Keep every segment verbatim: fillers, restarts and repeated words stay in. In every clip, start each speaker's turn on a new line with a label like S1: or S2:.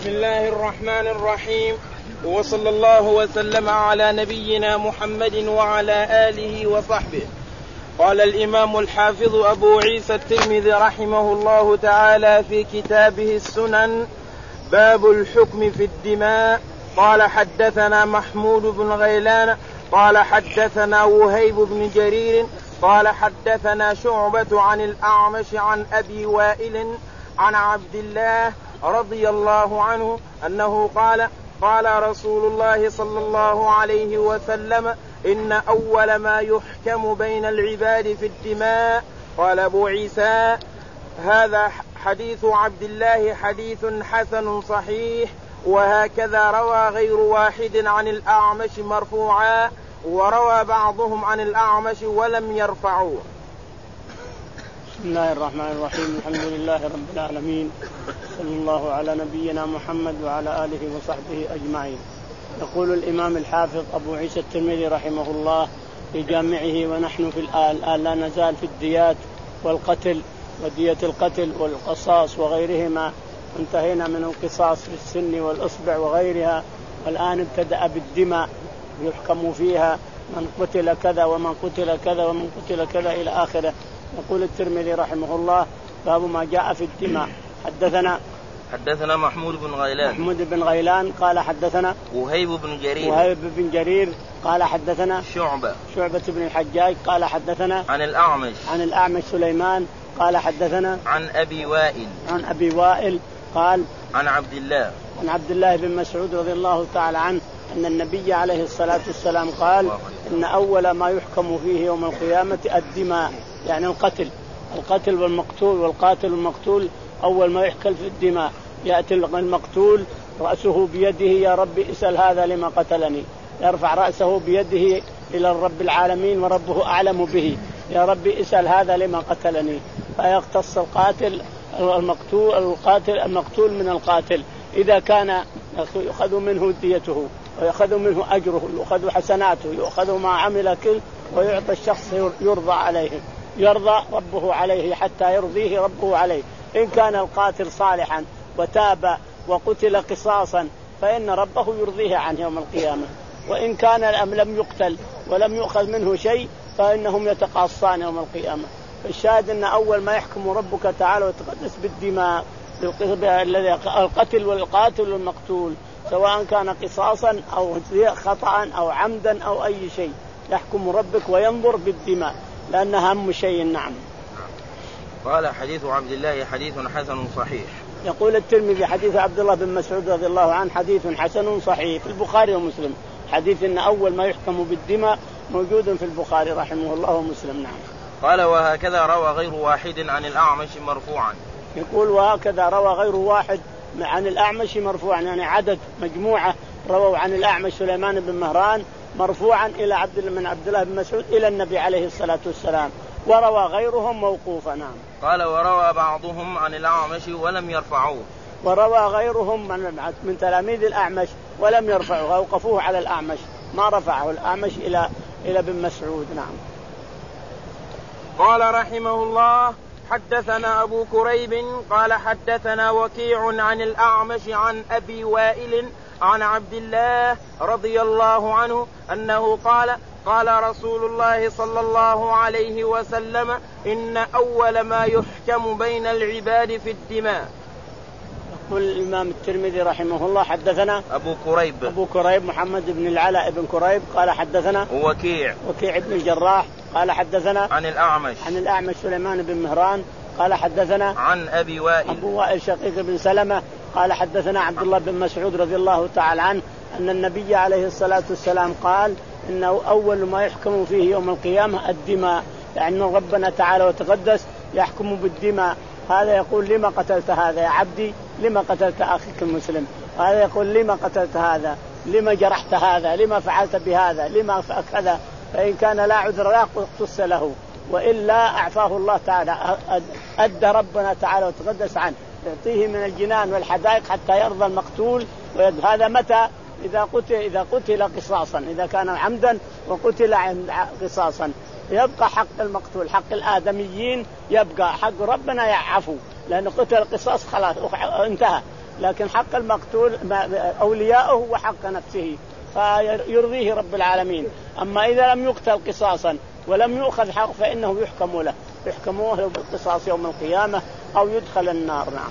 S1: بسم الله الرحمن الرحيم، وصلى الله وسلم على نبينا محمد وعلى آله وصحبه. قال الإمام الحافظ أبو عيسى الترمذي رحمه الله تعالى في كتابه السنن: باب الحكم في الدماء. قال حدثنا محمود بن غيلان قال حدثنا وهيب بن جرير قال حدثنا شعبة عن الأعمش عن أبي وائل عن عبد الله رضي الله عنه أنه قال: قال رسول الله صلى الله عليه وسلم: إن أول ما يحكم بين العباد في الدماء. قال أبو عيسى: هذا حديث عبد الله حديث حسن صحيح، وهكذا روى غير واحد عن الأعمش مرفوعا، وروى بعضهم عن الأعمش ولم يرفعوه.
S2: بسم الله الرحمن الرحيم، الحمد لله رب العالمين، صلى الله على نبينا محمد وعلى آله وصحبه أجمعين. يقول الإمام الحافظ أبو عيسى الترمذي رحمه الله في جامعه: ونحن في الآن لا نزال في الديات والقتل ودية القتل والقصاص وغيرهما. انتهينا من القصاص في السن والإصبع وغيرها، والآن ابتدأ بالدماء يحكم فيها من قتل كذا ومن قتل كذا ومن قتل كذا إلى آخره. يقول الترمذي رحمه الله: باب ما جاء في الدماء. حدثنا
S1: حدثنا محمود بن غيلان
S2: محمود بن غيلان قال حدثنا
S1: وهيب بن جرير
S2: وهيب بن جرير قال حدثنا
S1: شعبة
S2: شعبة بن الحجاج قال حدثنا
S1: عن الأعمش
S2: عن الأعمش سليمان قال حدثنا
S1: عن أبي وائل
S2: عن أبي وائل قال
S1: عن عبد الله
S2: عن عبد الله بن مسعود رضي الله تعالى عنه أن النبي عليه الصلاة والسلام قال: إن أول ما يحكم فيه يوم القيامة الدماء، يعني القتل القتل والمقتول والقاتل والمقتول. أول ما يحكم في الدماء يأتي المقتول رأسه بيده: يا رب اسأل هذا لما قتلني. يرفع رأسه بيده إلى الرب العالمين وربه أعلم به: يا رب اسأل هذا لما قتلني. فيقتص القاتل المقتول القاتل المقتول من القاتل، إذا كان يأخذ منه ديته ويأخذ منه أجره، يأخذ حسناته، يأخذ ما عمل كل، ويعطى الشخص يرضى عليه، يرضى ربه عليه حتى يرضيه ربه عليه. إن كان القاتل صالحا وتاب وقتل قصاصا فإن ربه يرضيه عنه يوم القيامة. وإن كان لم يقتل ولم يؤخذ منه شيء فإنهم يتقاصان يوم القيامة. فالشاهد أن أول ما يحكم ربك تعالى وتقدس بالدماء، القتل والقاتل والمقتول، سواء كان قصاصا أو خطأ أو عمدا أو أي شيء، يحكم ربك وينظر بالدماء لأنها أهم شيء. نعم.
S1: قال: حديث عبد الله حديث حسن صحيح.
S2: يقول الترمذي: حديث عبد الله بن مسعود رضي الله عنه حديث حسن صحيح في البخاري ومسلم. حديث إن أول ما يحكم بالدماء موجود في البخاري رحمه الله ومسلم. نعم.
S1: قال: وهكذا روى غير واحد عن الأعمش مرفوعا.
S2: يقول: وهكذا روى غير واحد عن الأعمش مرفوعا، يعني عدد مجموعة رووا عن الأعمش سليمان بن مهران مرفوعا إلى عبد من عبد الله بن مسعود إلى النبي عليه الصلاة والسلام، وروى غيرهم موقوفا. نعم.
S1: قال: وروى بعضهم عن الأعمش ولم يرفعوه.
S2: وروى غيرهم من, من تلاميذ الأعمش ولم يرفعوه، أوقفوه على الأعمش، ما رفعه الأعمش إلى إلى ابن مسعود. نعم.
S1: قال رحمه الله: حدثنا أبو كريب قال حدثنا وكيع عن الأعمش عن أبي وائل عن عبد الله رضي الله عنه أنه قال: قال رسول الله صلى الله عليه وسلم: إن أول ما يحكم بين العباد في الدماء.
S2: يقول الإمام الترمذي رحمه الله: حدثنا
S1: أبو كريب
S2: أبو كريب محمد بن العلاء بن كريب قال حدثنا
S1: وكيع
S2: وكيع بن الجراح قال حدثنا
S1: عن الأعمش
S2: عن الأعمش سليمان بن مهران قال حدثنا
S1: عن أبي وائل
S2: أبو وائل شقيق بن سلمة قال حدثنا عبد الله بن مسعود رضي الله تعالى عنه أن النبي عليه الصلاة والسلام قال: إنه أول ما يحكم فيه يوم القيامة الدماء، لأن يعني ربنا تعالى وتقدس يحكم بالدماء. هذا يقول: لما قتلت هذا يا عبدي؟ لما قتلت أخيك المسلم؟ هذا يقول: لما قتلت هذا؟ لما جرحت هذا؟ لما فعلت بهذا؟ لما كذا؟ فإن كان لا عذر لا اقتص له، وإلا أعفاه الله تعالى، أدى ربنا تعالى وتقدس عنه، يعطيه من الجنان والحدائق حتى يرضى المقتول. وهذا متى؟ إذا قتل إذا قتل قصاصا، إذا كان عمدا وقتل قصاصا يبقى حق المقتول، حق الآدميين يبقى، حق ربنا يعفو، لأن قتل القصاص خلاص انتهى. لكن حق المقتول أولياؤه وحق نفسه فيرضيه رب العالمين. أما إذا لم يقتل قصاصا ولم يؤخذ حق فإنه يحكم له يحكم له بالقصاص يوم القيامة أو يدخل النار. نعم.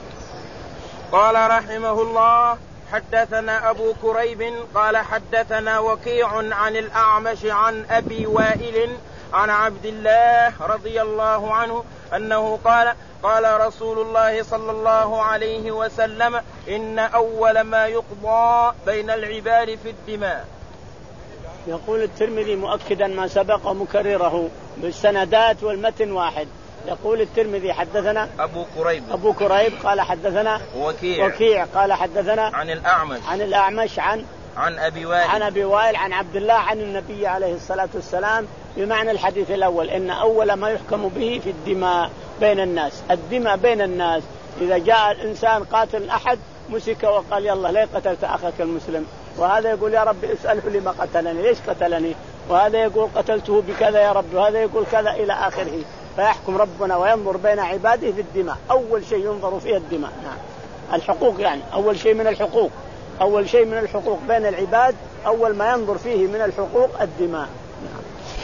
S1: قال رحمه الله حدثنا أبو كريب قال حدثنا وكيع عن الأعمش عن أبي وائل عن عبد الله رضي الله عنه أنه قال قال رسول الله صلى الله عليه وسلم إن أول ما يقضى بين العباد في الدماء.
S2: يقول الترمذي مؤكدا ما سبق ومكرره بالسندات والمتن واحد. يقول الترمذي حدثنا
S1: أبو كريب
S2: أبو كريب قال حدثنا
S1: وكيع
S2: وكيع قال حدثنا
S1: عن الأعمش
S2: عن الأعمش عن
S1: عن أبي وائل
S2: عن أبي وائل عن عبد الله عن النبي عليه الصلاة والسلام بمعنى الحديث الأول إن أول ما يحكم به في الدماء بين الناس. الدماء بين الناس إذا جاء الإنسان قاتل أحد مسك وقال يلا ليه قتلت أخاك المسلم وهذا يقول يا رب اسأله لما قتلني ليش قتلني وهذا يقول قتلته بكذا يا رب وهذا يقول كذا إلى آخره فيحكم ربنا وينظر بين عباده في الدماء. أول شيء ينظر فيه الدماء. نعم. الحقوق يعني أول شيء من الحقوق أول شيء من الحقوق بين العباد أول ما ينظر فيه من الحقوق الدماء. نعم.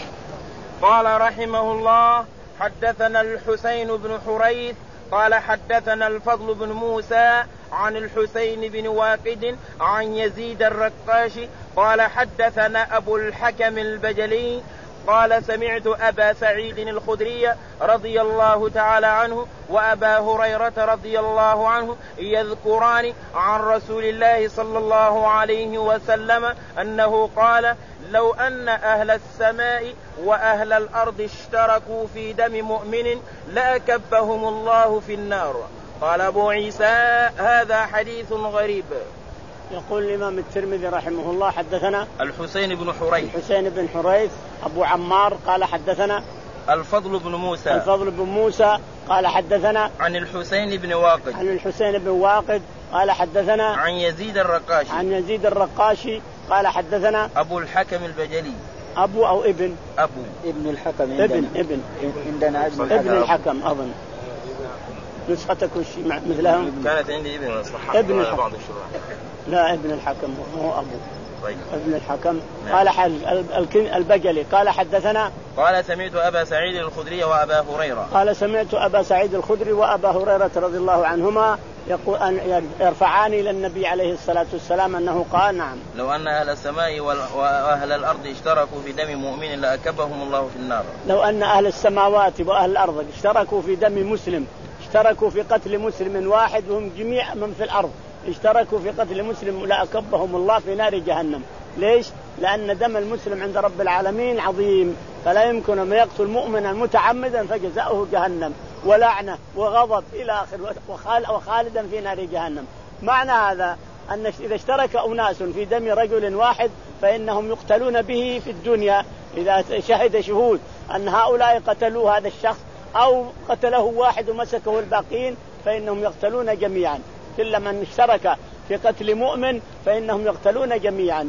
S1: قال رحمه الله حدثنا الحسين بن حريث قال حدثنا الفضل بن موسى عن الحسين بن واقد عن يزيد الرقاشي قال حدثنا أبو الحكم البجلي قال سمعت أبا سعيد الخدري رضي الله تعالى عنه وأبا هريرة رضي الله عنه يذكران عن رسول الله صلى الله عليه وسلم أنه قال لو أن أهل السماء وأهل الأرض اشتركوا في دم مؤمن لأكبهم الله في النار. قال أبو عيسى هذا حديث غريب.
S2: يقول الإمام الترمذي رحمه الله حدثنا
S1: الحسين بن حريث
S2: الحسين بن حريث أبو عمار قال حدثنا
S1: الفضل بن موسى
S2: الفضل بن موسى قال حدثنا
S1: عن الحسين بن واقد
S2: عن الحسين بن واقد قال حدثنا
S1: عن يزيد الرقاشي
S2: عن يزيد الرقاشي قال حدثنا
S1: أبو الحكم البجلي
S2: أبو أو ابن
S1: أبو
S3: ابن الحكم
S2: عندنا ابن ابن
S3: عندنا
S2: ابن الحكم, ابن الحكم أظن نسختك مثلهم
S1: كانت عندي ابن
S2: ابن الحكم لا ابن الحكم هو أبو
S1: طيب.
S2: ابن الحكم نعم. قال حل البجلي قال حدثنا
S1: قال سمعت أبا سعيد الخدري وأبا هريرة
S2: قال سمعت أبا سعيد الخدري وأبا هريرة رضي الله عنهما يقول أن يرفعان إلى النبي عليه الصلاة والسلام أنه قال نعم
S1: لو أن أهل السماء وأهل الأرض اشتركوا في دم مؤمن لأكبهم الله في النار.
S2: لو أن أهل السماوات وأهل الأرض اشتركوا في دم مسلم اشتركوا في قتل مسلم واحد وهم جميع من في الأرض اشتركوا في قتل مسلم لأكبهم الله في نار جهنم. ليش؟ لأن دم المسلم عند رب العالمين عظيم فلا يمكن أن يقتل مؤمنا متعمدا فجزاؤه جهنم ولعنة وغضب إلى آخر وخالدا في نار جهنم. معنى هذا أن إذا اشترك أناس في دم رجل واحد فإنهم يقتلون به في الدنيا إذا شهد شهود أن هؤلاء قتلوا هذا الشخص أو قتله واحد ومسكه الباقين فإنهم يقتلون جميعا. كل من اشترك في قتل مؤمن فإنهم يقتلون جميعا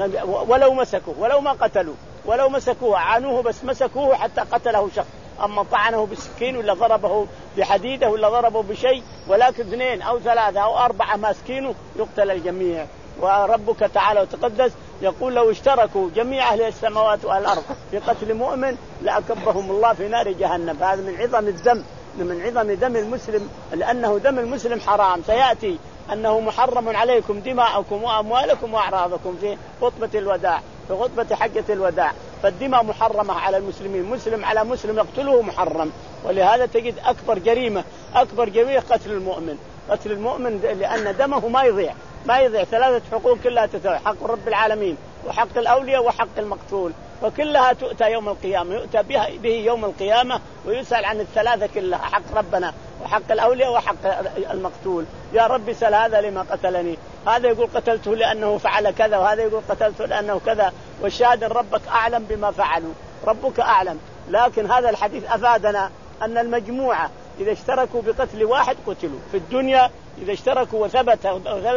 S2: ولو مسكوه ولو ما قتلوا ولو مسكوه عانوه بس مسكوه حتى قتله شخص. أما طعنه بالسكين ولا ضربه بحديدة ولا ضربه بشيء ولكن اثنين أو ثلاثة أو أربعة ماسكينه يقتل الجميع. وربك تعالى وتقدس يقول لو اشتركوا جميع أهل السماوات والأرض في قتل مؤمن لأكبهم الله في نار جهنم. هذا من عظم الدم من عظم دم المسلم لأنه دم المسلم حرام. سيأتي أنه محرم عليكم دماءكم وأموالكم وأعراضكم في خطبة الوداع في خطبة حجة الوداع. فالدماء محرمة على المسلمين مسلم على مسلم يقتله محرم. ولهذا تجد أكبر جريمة أكبر جريمة قتل المؤمن قتل المؤمن لأن دمه ما يضيع ما يضيع. ثلاثة حقوق كلها تتوى حق رب العالمين وحق الأولياء وحق المقتول فكلها تؤتى يوم القيامة يؤتى بها به يوم القيامة ويسأل عن الثلاثة كلها حق ربنا وحق الأولياء وحق المقتول. يا رب سل هذا لما قتلني هذا يقول قتلته لأنه فعل كذا وهذا يقول قتلته لأنه كذا والشاهد ربك أعلم بما فعلوا ربك أعلم. لكن هذا الحديث أفادنا أن المجموعة إذا اشتركوا بقتل واحد قتلوا في الدنيا. إذا اشتركوا وثبت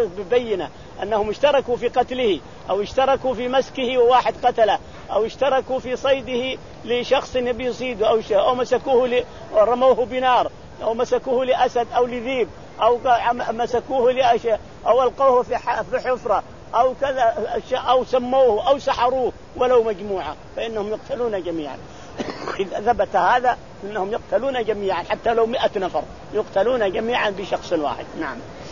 S2: ببينة أنهم اشتركوا في قتله أو اشتركوا في مسكه وواحد قتله أو اشتركوا في صيده لشخص يبي يصيده أو, أو مسكوه ورموه بنار أو مسكوه لأسد أو لذيب أو مسكوه لأشياء أو ألقوه في حفرة أو كذا أو سموه أو سحروه ولو مجموعة فإنهم يقتلون جميعا. إذا ثبت هذا إنهم يقتلون جميعا حتى لو مئة نفر يقتلون جميعا بشخص واحد. نعم.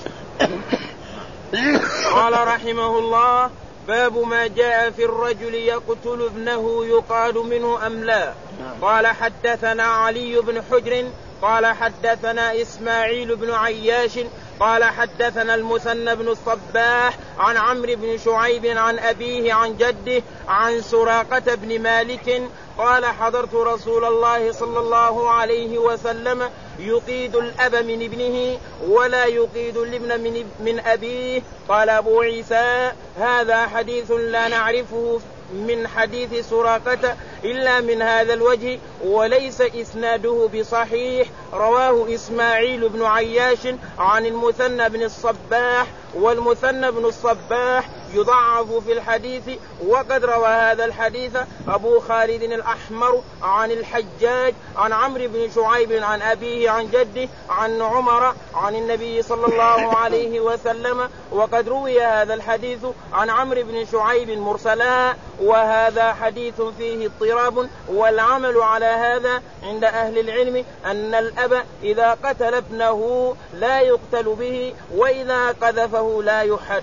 S1: قال رحمه الله: باب ما جاء في الرجل يقتل ابنه يقال منه أم لا. قال حدثنا علي بن حجر قال حدثنا إسماعيل بن عياش قال حدثنا المثنى بن الصباح عن عمرو بن شعيب عن أبيه عن جده عن سراقة بن مالك قال حضرت رسول الله صلى الله عليه وسلم يقيد الأب من ابنه ولا يقيد الابن من, من أبيه. قال أبو عيسى: هذا حديث لا نعرفه من حديث سراقة إلا من هذا الوجه وليس إسناده بصحيح. رواه إسماعيل بن عياش عن المثنى بن الصباح والمثنى بن الصباح يضعف في الحديث. وقد روى هذا الحديث أبو خالد الأحمر عن الحجاج عن عمرو بن شعيب عن أبيه عن جده عن عمر عن النبي صلى الله عليه وسلم. وقد روي هذا الحديث عن عمرو بن شعيب مرسلا وهذا حديث فيه اضطراب. والعمل على هذا عند أهل العلم أن الأب إذا قتل ابنه لا يقتل به وإذا قذفه لا يحد.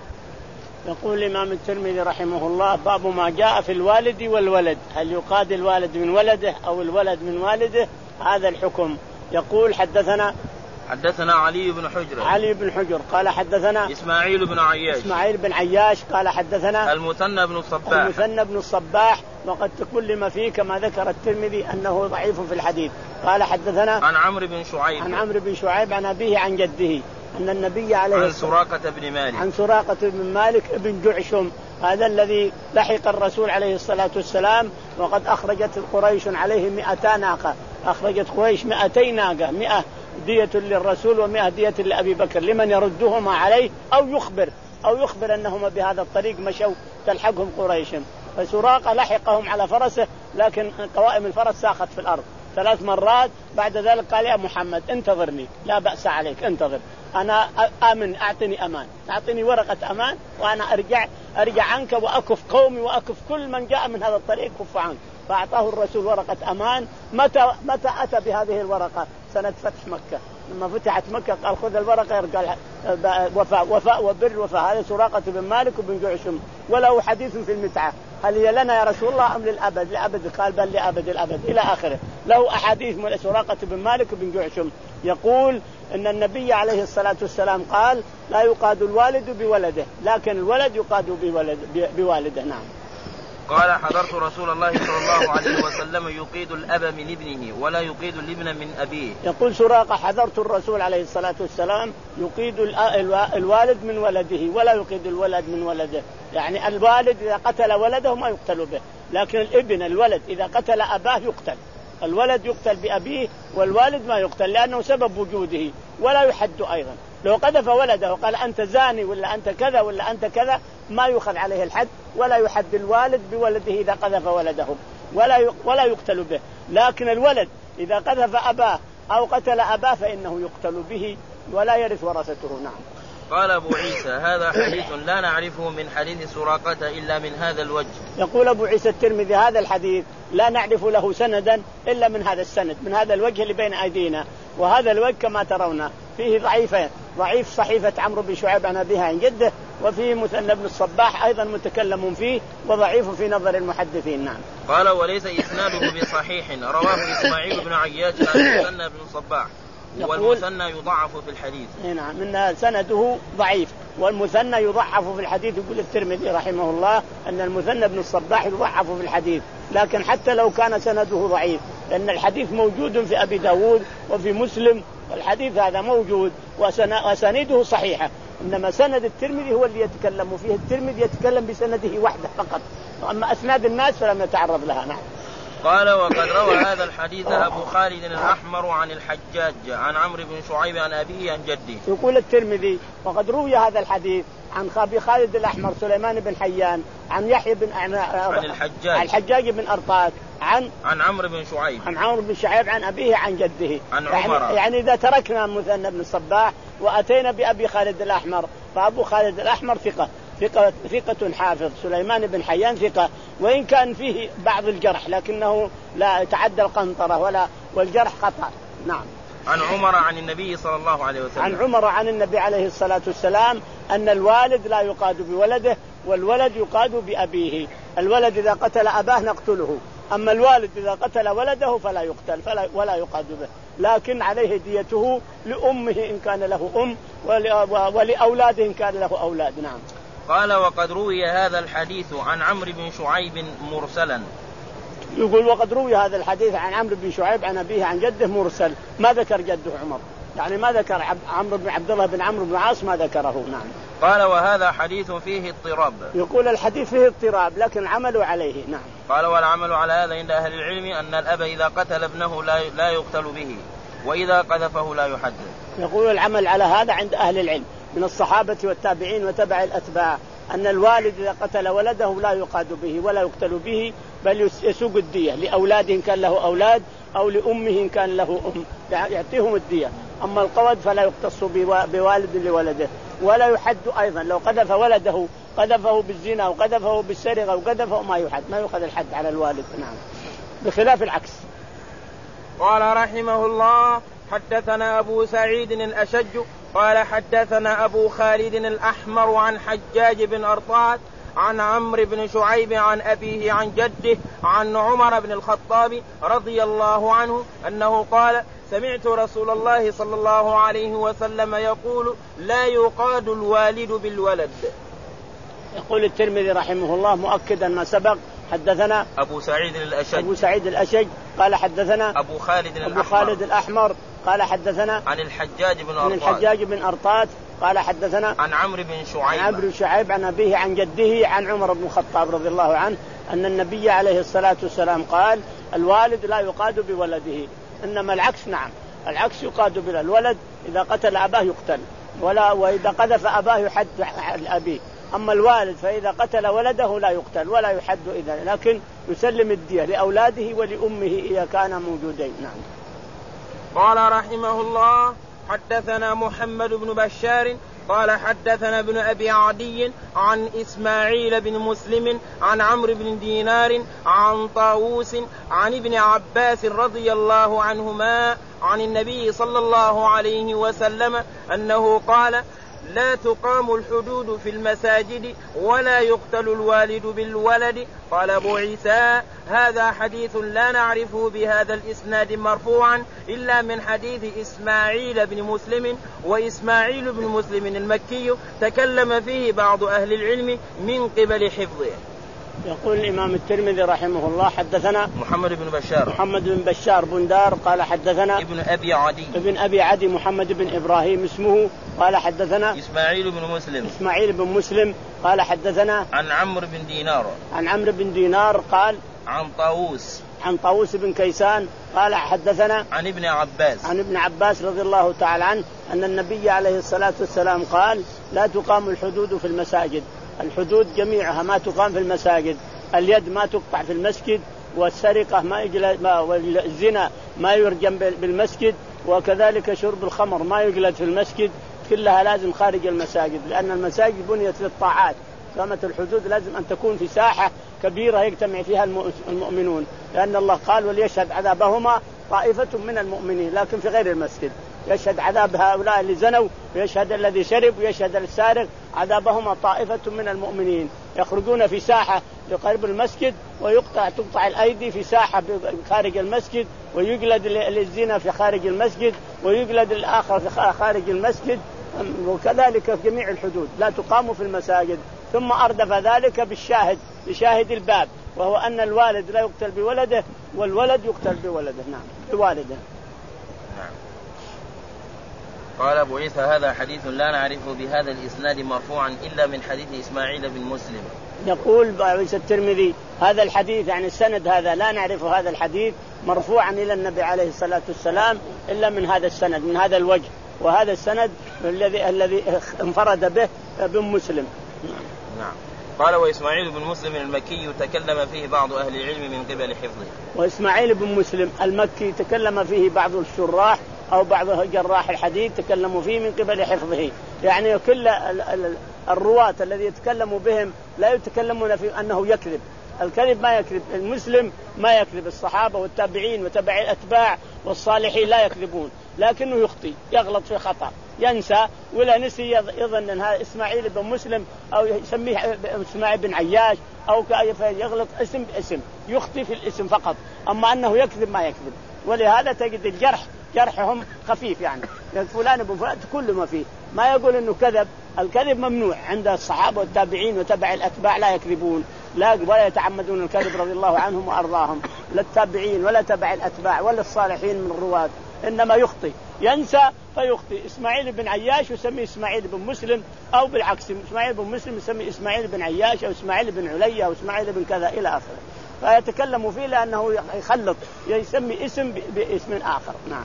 S2: يقول الإمام الترمذي رحمه الله: باب ما جاء في الوالد والولد، هل يقاد الوالد من ولده أو الولد من والده؟ هذا الحكم. يقول حدثنا
S1: حدثنا علي بن حجر
S2: علي بن حجر قال حدثنا
S1: إسماعيل بن عياش
S2: إسماعيل بن عياش قال حدثنا
S1: المثنى بن الصباح
S2: المثنى بن الصباح وقد تكلم فيه كما ذكر الترمذي أنه ضعيف في الحديث. قال حدثنا
S1: عن عمرو بن شعيب
S2: عن عمرو بن شعيب عن أبيه عن جده أن النبي عليه
S1: عن سراقة بن مالك
S2: عن سراقة بن مالك بن جعشم هذا الذي لحق الرسول عليه الصلاة والسلام وقد أخرجت قريش عليه مئتا ناقة، أخرجت قريش مئتي ناقة، مئة دية للرسول ومئة دية لأبي بكر لمن يردهما عليه أو يخبر أو يخبر أنهما بهذا الطريق مشوا تلحقهم قريش. فسراقة لحقهم على فرسه لكن قوائم الفرس ساخت في الأرض ثلاث مرات. بعد ذلك قال: يا محمد انتظرني لا بأس عليك، انتظر، أنا آمن، أعطني أمان، أعطني ورقة أمان وأنا أرجع أرجع عنك وأكف قومي وأكف كل من جاء من هذا الطريق كف عنك. فأعطاه الرسول ورقة أمان. متى متى أتى بهذه الورقة؟ سنة فتح مكة. لما فتحت مكة قال: خذ الورقة، قال وفاء وفاء وبر وفاء. هذا سراقة بن مالك وبن جعشم. وله حديث في المتعة: هل هي لنا يا رسول الله أم للأبد؟ لأبد. قال: بل لأبد الأبد إلى آخره. له أحاديث من سراقة بن مالك وبن جعشم. يقول إن النبي عليه الصلاة والسلام قال: لا يقاد الوالد بولده لكن الولد يقاد بولد بوالده. نعم.
S1: قال: حضرت رسول الله صلى الله عليه وسلم يقيد الأب من ابنه ولا يقيد الابن من أبيه.
S2: يقول سراقة: حضرت الرسول عليه الصلاة والسلام يقيد الوالد من ولده ولا يقيد الولد من ولده. يعني الوالد إذا قتل ولده ما يقتل به، لكن الابن الولد إذا قتل أباه يقتل. الولد يقتل بأبيه والوالد ما يقتل لأنه سبب وجوده ولا يحد أيضا. لو قذف ولده وقال أنت زاني ولا أنت كذا ولا أنت كذا ما يؤخذ عليه الحد ولا يحد الوالد بولده إذا قذف ولده ولا ولا يقتل به. لكن الولد إذا قذف أباه أو قتل أباه فإنه يقتل به ولا يرث ورثته. نعم.
S1: قال أبو عيسى: هذا حديث لا نعرفه من حديث سراقة إلا من هذا الوجه.
S2: يقول أبو عيسى الترمذي: هذا الحديث لا نعرف له سندا إلا من هذا السند، من هذا الوجه اللي بين أيدينا. وهذا الوجه كما ترون فيه ضعيفين: ضعيف صحيفة عمرو بن شعيب عن أبيها عن جده، وفيه مثنى بن الصباح أيضا متكلم فيه وضعيف في نظر المحدثين. نعم.
S1: قال: وليس إسناده بصحيح. رواه إسماعيل بن عياش عن المثنى بن الصباح والمثنى يضعف في الحديث.
S2: نعم، من سنده ضعيف والمثنى يضعف في الحديث. يقول الترمذي رحمه الله أن المثنى بن الصباح يضعف في الحديث، لكن حتى لو كان سنده ضعيف لأن الحديث موجود في أبي داود وفي مسلم، والحديث هذا موجود وسنده صحيحة. إنما سند الترمذي هو اللي يتكلم فيه. الترمذي يتكلم بسنده وحده فقط، أما أسناد الناس فلم يتعرض لها. نعم.
S1: قال: وقد روى هذا الحديث أبو خالد الأحمر عن الحجاج عن عمرو بن شعيب عن أبيه عن جده.
S2: يقول الترمذي: وقد روي هذا الحديث عن أبي خالد الأحمر سليمان بن حيان عن يحيى بن
S1: عن الحجاج
S2: الحجاج بن أرطاك عن
S1: عن عمرو بن شعيب
S2: عن عمرو بن شعيب عن أبيه عن جده.
S1: عن
S2: يعني, يعني إذا تركنا مثنى بن الصباح وأتينا بأبي خالد الأحمر، فأبو خالد الأحمر ثقة ثقة ثقة حافظ. سليمان بن حيان ثقة، وإن كان فيه بعض الجرح لكنه لا يتعدى القنطرة ولا والجرح خطأ. نعم.
S1: عن عمر عن النبي صلى الله عليه وسلم
S2: عن عمر عن النبي عليه الصلاة والسلام أن الوالد لا يقاد بولده والولد يقاد بأبيه. الولد إذا قتل أباه نقتله، أما الوالد إذا قتل ولده فلا يقتل فلا ولا يقاد به، لكن عليه ديته لأمه إن كان له أم ولأولاده إن كان له أولاد. نعم.
S1: قال وقد روي هذا الحديث عن عمرو بن شعيب مرسلا.
S2: يقول وقد روي هذا الحديث عن عمرو بن شعيب عن أبيه عن جده مرسل، ما ذكر جده عمر، يعني ما ذكر عمرو بن عبد الله بن عمرو بن عاص ما ذكره. نعم.
S1: قال وهذا حديث فيه اضطراب.
S2: يقول الحديث فيه اضطراب لكن عملوا عليه. نعم.
S1: قال والعمل على هذا عند أهل العلم أن الأب إذا قتل ابنه لا لا يقتل به وإذا قذفه لا يحد. يقول
S2: العمل على هذا عند أهل العلم من الصحابة والتابعين وتبع الأتباع أن الوالد إذا قتل ولده لا يقاد به ولا يقتل به، بل يسوق الدية لأولاده إن كان له أولاد أو لأمه إن كان له أم، يعطيهم الدية. أما القود فلا يقتص بوالد لولده ولا يحد أيضا. لو قذف ولده قذفه بالزنا وقذفه بالسرقة وقذفه ما يحد، ما يأخذ الحد على الوالد. نعم. بخلاف العكس.
S1: قال رحمه الله حدثنا أبو سعيد الأشج قال حدثنا أبو خالد الأحمر عن حجاج بن أرطاة عن عمرو بن شعيب عن أبيه عن جده عن عمر بن الخطاب رضي الله عنه أنه قال سمعت رسول الله صلى الله عليه وسلم يقول لا يقاد الوالد بالولد.
S2: يقول الترمذي رحمه الله مؤكدا ما سبق. حدثنا
S1: أبو سعيد الأشج
S2: أبو سعيد الأشج قال حدثنا
S1: أبو خالد
S2: أبو خالد الأحمر قال حدثنا
S1: عن الحجاج بن
S2: عن الحجاج بن أرطاة قال حدثنا
S1: عن عمرو بن شعيب
S2: عن عمرو بن شعيب عن أبيه عن جده عن عمر بن الخطاب رضي الله عنه أن النبي عليه الصلاة والسلام قال الوالد لا يقاد بولده، إنما العكس. نعم العكس يقاد بالولد، إذا قتل أباه يقتل ولا وإذا قذف أباه يحد أبيه. أما الوالد فإذا قتل ولده لا يقتل ولا يحد إذا، لكن يسلم الدية لأولاده ولأمه إذا كان موجودين. نعم.
S1: قال رحمه الله حدثنا محمد بن بشار قال حدثنا ابن أبي عدي عن إسماعيل بن مسلم عن عمرو بن دينار عن طاووس عن ابن عباس رضي الله عنهما عن النبي صلى الله عليه وسلم أنه قال لا تقام الحدود في المساجد ولا يقتل الوالد بالولد. قال أبو عيسى هذا حديث لا نعرفه بهذا الإسناد مرفوعا إلا من حديث إسماعيل بن مسلم، وإسماعيل بن مسلم المكي تكلم فيه بعض أهل العلم من قبل حفظه.
S2: يقول الإمام الترمذي رحمه الله حدثنا
S1: محمد بن بشار
S2: محمد بن بشار بندار قال حدثنا
S1: ابن أبي عدي
S2: ابن أبي عدي محمد بن إبراهيم اسمه قال حدثنا
S1: إسماعيل بن مسلم
S2: إسماعيل بن مسلم قال حدثنا
S1: عن عمرو بن دينار
S2: عن عمرو بن دينار قال
S1: عن طاووس
S2: عن طاووس بن كيسان قال حدثنا
S1: عن ابن عباس
S2: عن ابن عباس رضي الله تعالى عنه أن النبي عليه الصلاة والسلام قال لا تقام الحدود في المساجد. الحدود جميعها ما تقام في المساجد، اليد ما تقطع في المسجد، والسرقة ما يجلد ما والزنا ما يرجم بالمسجد، وكذلك شرب الخمر ما يجلد في المسجد، كلها لازم خارج المساجد، لأن المساجد بنيت للطاعات. قامت الحدود لازم أن تكون في ساحة كبيرة يجتمع فيها المؤمنون، لأن الله قال وليشهد عذابهما طائفة من المؤمنين، لكن في غير المسجد. يشهد عذاب هؤلاء اللي زنوا ويشهد الذي شرب ويشهد السارق، عذابهما طائفة من المؤمنين. يخرجون في ساحة لقرب المسجد ويقطع تقطع الأيدي في ساحة خارج المسجد، ويجلد للزنا في خارج المسجد، ويجلد الآخر في خارج المسجد، وكذلك في جميع الحدود لا تقام في المساجد. ثم أردف ذلك بالشاهد بشاهد الباب، وهو أن الوالد لا يقتل بولده والولد يقتل بولده. نعم بوالده.
S1: نعم. قال أبو عيسى هذا حديث لا نعرفه بهذا الإسناد مرفوعا إلا من حديث إسماعيل بن مسلم.
S2: يقول أبو عيسى الترمذي هذا الحديث يعني السند هذا لا نعرف هذا الحديث مرفوعا إلى النبي عليه الصلاة والسلام إلا من هذا السند من هذا الوجه، وهذا السند الذي الذي انفرد به ابن مسلم.
S1: نعم. قال وإسماعيل بن مسلم المكي تكلم فيه بعض أهل العلم من قبل حفظه.
S2: وإسماعيل بن مسلم المكي تكلم فيه بعض الشراح أو بعض جراح الحديث تكلموا فيه من قبل حفظه، يعني كل الرواة الذي يتكلموا بهم لا يتكلمون في أنه يكذب، الكذب ما يكذب، المسلم ما يكذب، الصحابة والتابعين وتبع الأتباع والصالحين لا يكذبون، لكنه يخطي يغلط في خطأ ينسى ولا نسي يظن أن هذا إسماعيل بن مسلم أو يسميه إسماعيل بن عياش أو يغلط اسم باسم، يخطي في الاسم فقط، أما أنه يكذب ما يكذب. ولهذا تجد الجرح جرحهم خفيف، يعني فلان ابن فلان كل ما فيه، ما يقول انه كذب. الكذب ممنوع عند الصحابه والتابعين وتبع الاتباع، لا يكذبون لا ولا يتعمدون الكذب رضي الله عنهم وارضاهم، لا التابعين ولا تبع الاتباع ولا الصالحين من الرواة، انما يخطي ينسى فيخطي. اسماعيل بن عياش يسمي اسماعيل بن مسلم، او بالعكس اسماعيل بن مسلم يسمي اسماعيل بن عياش او اسماعيل بن علي او اسماعيل بن كذا الى اخره، فيتكلموا فيه لانه يخلط يسمي اسم باسم اخر. نعم.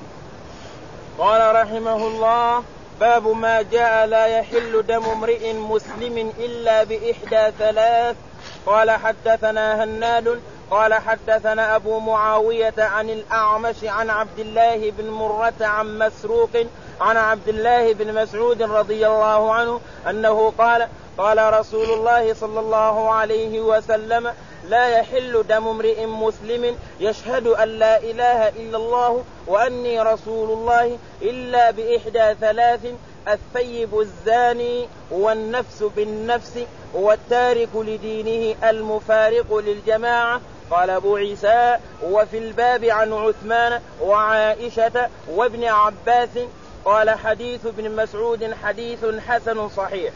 S1: قال رحمه الله باب ما جاء لا يحل دم امرئ مسلم إلا بإحدى ثلاث. قال حدثنا هناد قال حدثنا أبو معاوية عن الأعمش عن عبد الله بن مرة عن مسروق عن عبد الله بن مسعود رضي الله عنه أنه قال قال رسول الله صلى الله عليه وسلم لا يحل دم امرئ مسلم يشهد أن لا إله إلا الله وأني رسول الله إلا بإحدى ثلاث: الثيب الزاني والنفس بالنفس والتارك لدينه المفارق للجماعة. قال أبو عيسى وفي الباب عن عثمان وعائشة وابن عباس. قال حديث ابن مسعود حديث حسن صحيح.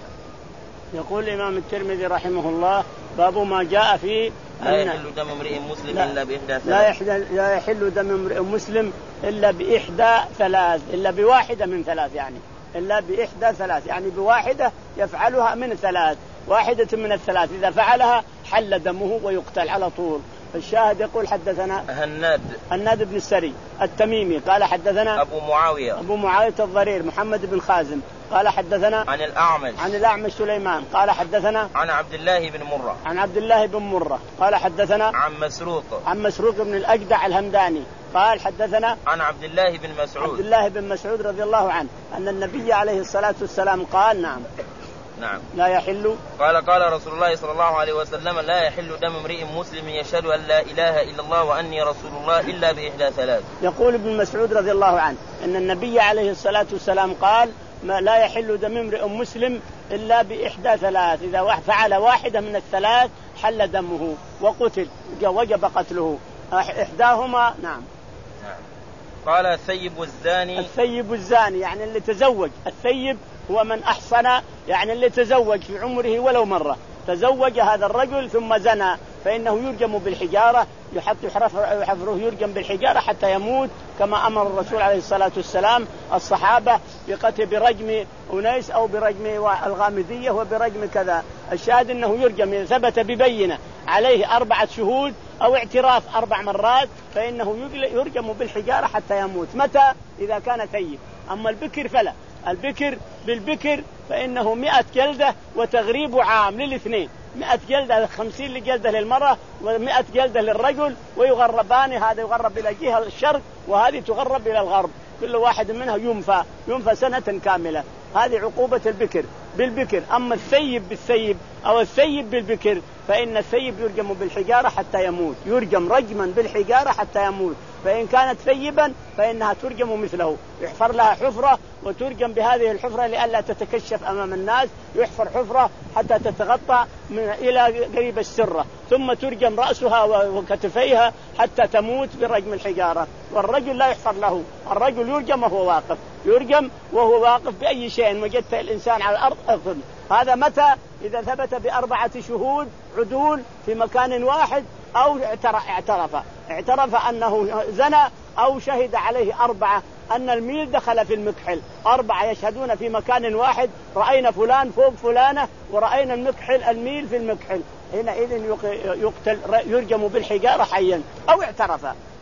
S2: يقول الإمام الترمذي رحمه الله باب ما جاء في
S1: لا يحل دم امرئ مسلم إلا بإحدى ثلاث.
S2: لا يحل, لا يحل دم امرئ مسلم إلا بإحدى ثلاث، إلا بواحدة من ثلاث، يعني إلا بإحدى ثلاث، يعني بواحدة يفعلها من ثلاث، واحدة من الثلاث إذا فعلها حل دمه ويقتل على طول. الشاهد يقول حدثنا
S1: هناد
S2: هناد بن السري التميمي قال حدثنا
S1: أبو معاوية
S2: أبو معاوية الضرير محمد بن خازم قال حدثنا
S1: عن الأعمش
S2: عن الأعمش سليمان قال حدثنا
S1: عن عبد الله بن مرة
S2: عن عبد الله بن مرة قال حدثنا
S1: عن مسروق
S2: عن مسروق بن الأجدع الهمداني قال حدثنا
S1: عن عبد الله بن مسعود
S2: عبد الله بن مسعود رضي الله عنه أن النبي عليه الصلاة والسلام قال نعم
S1: نعم
S2: لا يحل
S1: قال قال رسول الله صلى الله عليه وسلم لا يحل دم امرئ مسلم يشهد أن لا إله إلا الله وأني رسول الله إلا بإحدى ثلاث.
S2: يقول ابن مسعود رضي الله عنه أن النبي عليه الصلاة والسلام قال ما لا يحل دم امرئ مسلم إلا بإحدى ثلاث، إذا فعل واحدة من الثلاث حل دمه وقتل وجب قتله. إحداهما نعم.
S1: نعم. قال الثيب الزاني
S2: الثيب الزاني يعني اللي تزوج، الثيب هو من أحصن، يعني اللي تزوج في عمره ولو مرة، تزوج هذا الرجل ثم زنى فإنه يرجم بالحجارة، يحط يحفره يرجم بالحجارة حتى يموت، كما أمر الرسول عليه الصلاة والسلام الصحابة بقتل برجم أنيس أو برجم الغامدية وبرجم كذا. الشاهد أنه يرجم إذا ثبت ببينة عليه أربعة شهود أو اعتراف أربع مرات فإنه يرجم بالحجارة حتى يموت. متى؟ إذا كان ثيب. أما البكر فلا، البكر بالبكر فإنه مئة جلدة وتغريب عام للاثنين، مئة جلدة، خمسين لجلدة للمرأة ومئة جلدة للرجل، ويغربان، هذا يغرب إلى جهة الشرق وهذه تغرب إلى الغرب، كل واحد منها ينفى ينفى سنة كاملة. هذه عقوبة البكر بالبكر. أما الثيب بالثيب أو الثيب بالبكر فإن الثيب يرجم بالحجارة حتى يموت، يرجم رجما بالحجارة حتى يموت. فإن كانت ثيبا فإنها ترجم مثله، يحفر لها حفرة وترجم بهذه الحفرة لئلا تتكشف أمام الناس، يحفر حفرة حتى تتغطى من إلى قريب السرة، ثم ترجم رأسها وكتفيها حتى تموت برجم الحجارة. والرجل لا يحفر له، الرجل يرجم وهو واقف، يرجم وهو واقف بأي شيء وجدت الإنسان على الأرض أقل. هذا متى؟ إذا ثبت بأربعة شهود عدول في مكان واحد أو اعترف اعترف أنه زنى أو شهد عليه أربعة أن الميل دخل في المكحل، أربعة يشهدون في مكان واحد رأينا فلان فوق فلانة ورأينا المكحل الميل في المكحل، حينئذ يقتل يرجم بالحجارة حيا أو اعترف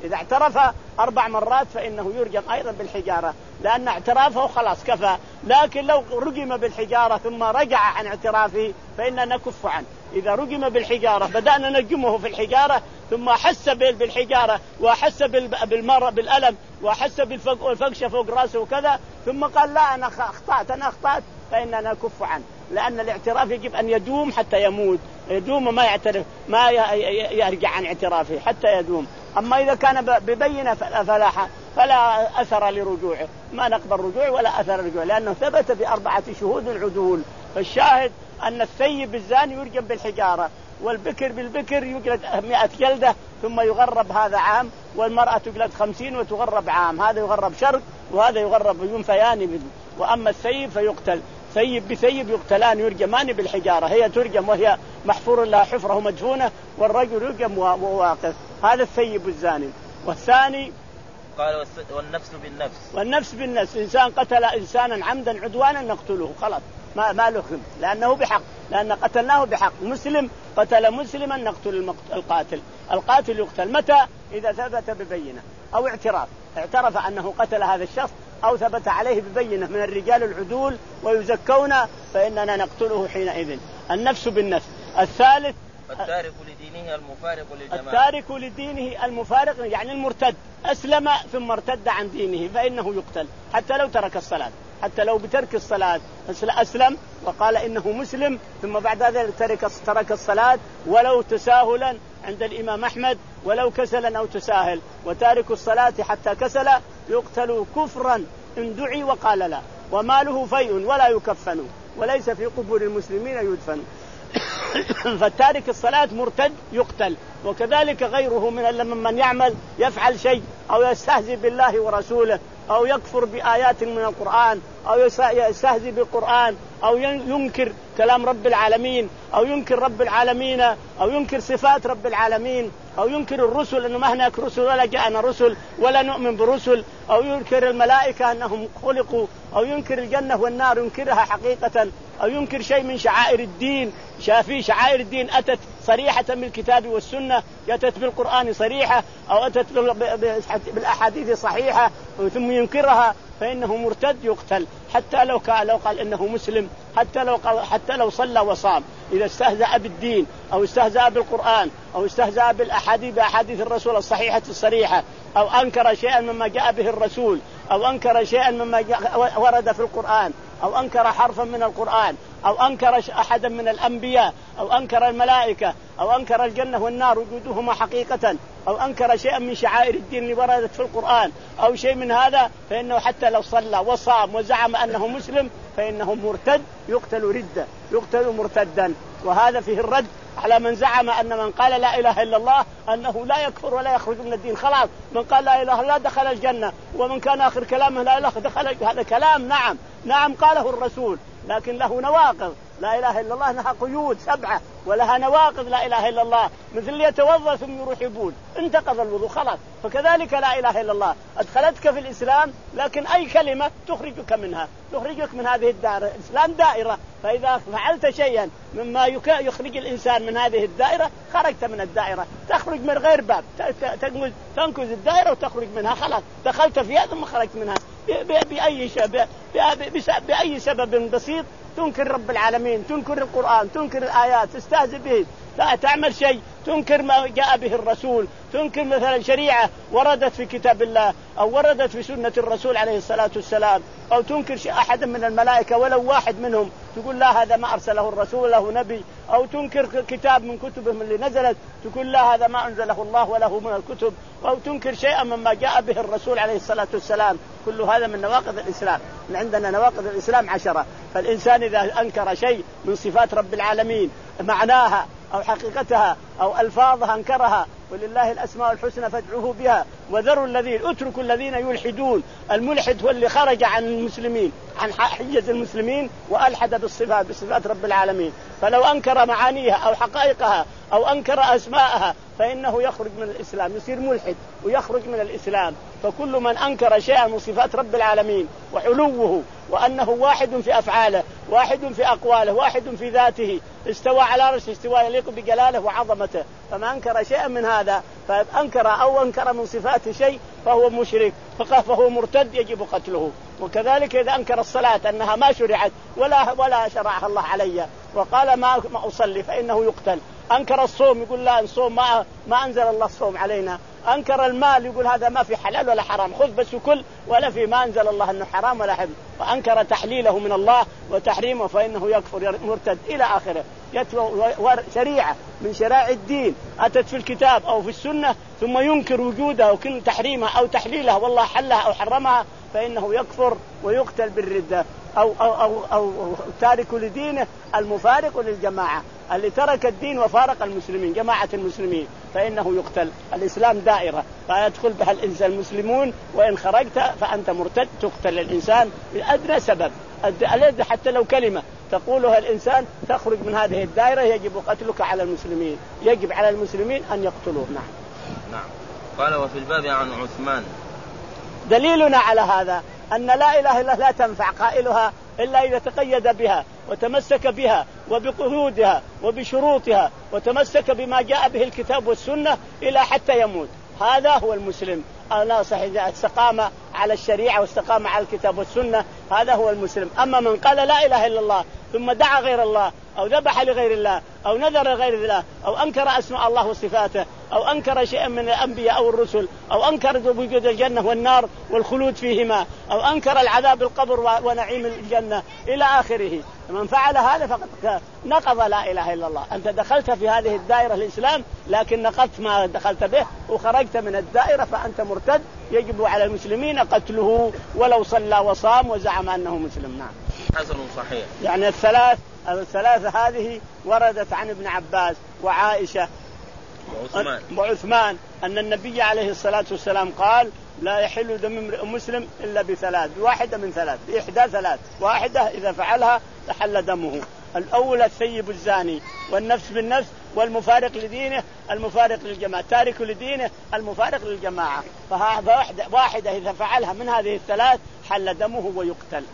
S2: إذا اعترف أربع مرات فإنه يرجم أيضا بالحجارة، لأن اعترافه خلاص كفى. لكن لو رجم بالحجارة ثم رجع عن اعترافه فإننا نكف عنه. إذا رجم بالحجارة بدأنا نرجمه في الحجارة ثم حس بالحجارة وحس بالمر بالألم وحس بالفقشة فوق رأسه وكذا ثم قال لا أنا أخطأت أنا أخطأت فإننا نكف عنه، لأن الاعتراف يجب أن يدوم حتى يموت، يدوم وما يعترف ما يرجع عن اعترافه حتى يدوم. أما إذا كان ببينة فلا فلا أثر لرجوعه، ما نقبل رجوع ولا أثر لرجوعه، لأنه ثبت بأربعة شهود العدول. فالشاهد أن الثيب الزاني يرجم بالحجارة، والبكر بالبكر يجلد مئة جلدة ثم يغرب هذا عام، والمرأة تجلد خمسين وتغرب عام، هذا يغرب شرق وهذا يغرب ينفيان منه. وأما الثيب فيقتل، ثيب بثيب يقتلان يرجمان بالحجارة، هي ترجم وهي محفور لها حفرة مدفونة، والرجل يرجم وواقف. هذا الثيب الزاني. والثاني
S1: قال والنفس بالنفس،
S2: والنفس بالنفس، إنسان قتل إنسانا عمدا عدوانا نقتله خلاص ما ما له خم، لأنه بحق، لأن قتلناه بحق. مسلم قتل مسلما نقتل القاتل، القاتل يقتل متى؟ إذا ثبت ببينة أو اعتراف، اعترف أنه قتل هذا الشخص أو ثبت عليه ببينة من الرجال العدول ويزكون فإننا نقتله حينئذ. النفس بالنفس. الثالث
S1: التارك لدينه المفارق للجماعة،
S2: التارك لدينه المفارق يعني المرتد، أسلم ثم ارتد عن دينه فإنه يقتل حتى لو ترك الصلاة، حتى لو بترك الصلاة أسلم وقال إنه مسلم ثم بعد ذلك ترك ترك الصلاة ولو تساهلا عند الإمام أحمد، ولو كسلا أو تساهل، وتارك الصلاة حتى كسل يقتل كفرا إن دعي وقال لا، وماله فيء ولا يكفن، وليس في قبور المسلمين يدفن. فالتارك الصلاة مرتد يقتل. وكذلك غيره من من يعمل يفعل شيء أو يستهزئ بالله ورسوله أو يكفر بآيات من القرآن أو يستهزئ بالقرآن أو ينكر كلام رب العالمين أو ينكر رب العالمين أو ينكر صفات رب العالمين أو ينكر الرسل أنه ما هناك رسل ولا جاءنا رسل ولا نؤمن برسل، أو ينكر الملائكة أنهم خلقوا، أو ينكر الجنة والنار ينكرها حقيقة، أو ينكر شيء من شعائر الدين. شافي شعائر الدين أتت صريحة بالكتاب والسنة، أتت بالقرآن صريحة أو أتت بالأحاديث صحيحة ثم ينكرها فإنه مرتد يقتل حتى لو قال لو قال إنه مسلم، حتى لو قال حتى لو صلى وصام. إذا استهزأ بالدين أو استهزأ بالقرآن أو استهزأ بالأحاديث بأحاديث الرسول الصحيحة الصريحة أو أنكر شيئا مما جاء به الرسول أو أنكر شيئا مما ورد في القرآن أو أنكر حرفا من القرآن أو أنكر أحدا من الأنبياء أو أنكر الملائكة أو أنكر الجنة والنار وجودهما حقيقة أو أنكر شيئا من شعائر الدين اللي وردت في القرآن أو شيء من هذا فإنه حتى لو صلى وصام وزعم أنه مسلم فإنه مرتد يقتل ردة، يقتل مرتدا. وهذا فيه الرد على من زعم أن من قال لا إله إلا الله أنه لا يكفر ولا يخرج من الدين. خلاص من قال لا إله إلا الله دخل الجنة، ومن كان آخر كلامه لا إله دخل. هذا كلام نعم نعم قاله الرسول، لكن له نواقض. لا إله إلا الله لها قيود سبعة ولها نواقض. لا إله إلا الله مثل اللي يتوضأ ثم يروح يبول انتقض الوضوء خلاص. فكذلك لا إله إلا الله أدخلتك في الإسلام، لكن أي كلمة تخرجك منها، تخرجك من هذه الدائرة. الإسلام دائرة، فإذا فعلت شيئا مما يخرج الإنسان من هذه الدائرة خرجت من الدائرة، تخرج من غير باب، تنكز الدائرة وتخرج منها خلاص، دخلت فيها ثم خرجت منها بأي سبب بأي سبب بسيط. تنكر رب العالمين، تنكر القرآن، تنكر الآيات، تستهزئ به، لا تعمل شيء، تنكر ما جاء به الرسول، تنكر مثلا شريعة وردت في كتاب الله أو وردت في سنة الرسول عليه الصلاة والسلام، أو تنكر أحد من الملائكة ولو واحد منهم تقول لا هذا ما أرسله الرسول له نبي، أو تنكر كتاب من كتبهم اللي نزلت تقول لا هذا ما أنزله الله وله من الكتب، أو تنكر شيئا مما جاء به الرسول عليه الصلاة والسلام. كل هذا من نواقض الإسلام. عندنا نواقض الإسلام عشرة. فالإنسان إذا أنكر شيء من صفات رب العالمين معناها أو حقيقتها أو ألفاظها أنكرها، ولله الأسماء الحسنى فادعوه بها وذروا الذين اتركوا الذين يلحدون. الملحد هو اللي خرج عن المسلمين، عن حجة المسلمين، وألحد بالصفات بصفات رب العالمين. فلو أنكر معانيها أو حقائقها أو أنكر أسماءها فإنه يخرج من الإسلام، يصير ملحد ويخرج من الإسلام. فكل من أنكر شيئا من صفات رب العالمين وعلوه وأنه واحد في أفعاله، واحد في أقواله، واحد في ذاته، استوى على عرشه استواء يليق بجلاله وعظمته كرامته. فما أنكر شيئا من هذا فأنكر أو أنكر من صفات شيء فهو مشرك فهو مرتد يجب قتله. وكذلك إذا أنكر الصلاة أنها ما شرعت ولا ولا شرعها الله علي وقال ما ما أصلي فإنه يقتل. أنكر الصوم يقول لا الصوم ما ما أنزل الله الصوم علينا. أنكر المال يقول هذا ما في حلال ولا حرام خذ بس وكل ولا في ما أنزل الله أنه حرام ولا حرام. وأنكر تحليله من الله وتحريمه فإنه يكفر مرتد إلى آخره. شريعة من شرائع الدين أتت في الكتاب أو في السنة ثم ينكر وجودها وكل تحريمها أو تحليلها والله حلها أو حرمها فإنه يكفر ويقتل بالردة. أو, أو, أو, أو تارك لدينه المفارق للجماعة اللي ترك الدين وفارق المسلمين جماعة المسلمين فإنه يقتل. الإسلام دائرة فيدخل بها الإنسان المسلمون وإن خرجت فأنت مرتد تقتل الإنسان بأدنى سبب حتى لو كلمة تقولها الإنسان تخرج من هذه الدائرة يجب قتلك على المسلمين يجب على المسلمين أن يقتلوه. نعم.
S1: نعم. قال وفي الباب عن عثمان.
S2: دليلنا على هذا أن لا إله إلا لا تنفع قائلها إلا إذا تقيد بها وتمسك بها وبقيودها وبشروطها وتمسك بما جاء به الكتاب والسنة إلى حتى يموت. هذا هو المسلم. أنا صحيح استقامة على الشريعة واستقامة على الكتاب والسنة هذا هو المسلم. أما من قال لا إله إلا الله ثم دعا غير الله أو ذبح لغير الله أو نذر غير الله أو أنكر أسماء الله وصفاته أو أنكر شيئا من الأنبياء أو الرسل أو أنكر وجود الجنة والنار والخلود فيهما أو أنكر العذاب القبر ونعيم الجنة إلى آخره من فعل هذا فقد نقض لا إله إلا الله. أنت دخلت في هذه الدائرة الإسلام لكن نقضت ما دخلت به وخرجت من الدائرة فأنت مرتد يجب على المسلمين قتله ولو صلى وصام وزعم أنه مسلم. نعم.
S1: حسن صحيح.
S2: يعني الثلاث الثلاثة هذه وردت عن ابن عباس وعائشة
S1: وعثمان.
S2: وعثمان أن النبي عليه الصلاة والسلام قال لا يحل دم امرئ مسلم إلا بثلاث واحدة من ثلاث بإحدى ثلاث واحدة إذا فعلها تحل دمه. الأول الثيب الزاني والنفس بالنفس والمفارق لدينه المفارق للجماعة تارك لدينه المفارق للجماعة. فهذا واحدة, واحدة إذا فعلها من هذه الثلاث حل دمه ويقتل.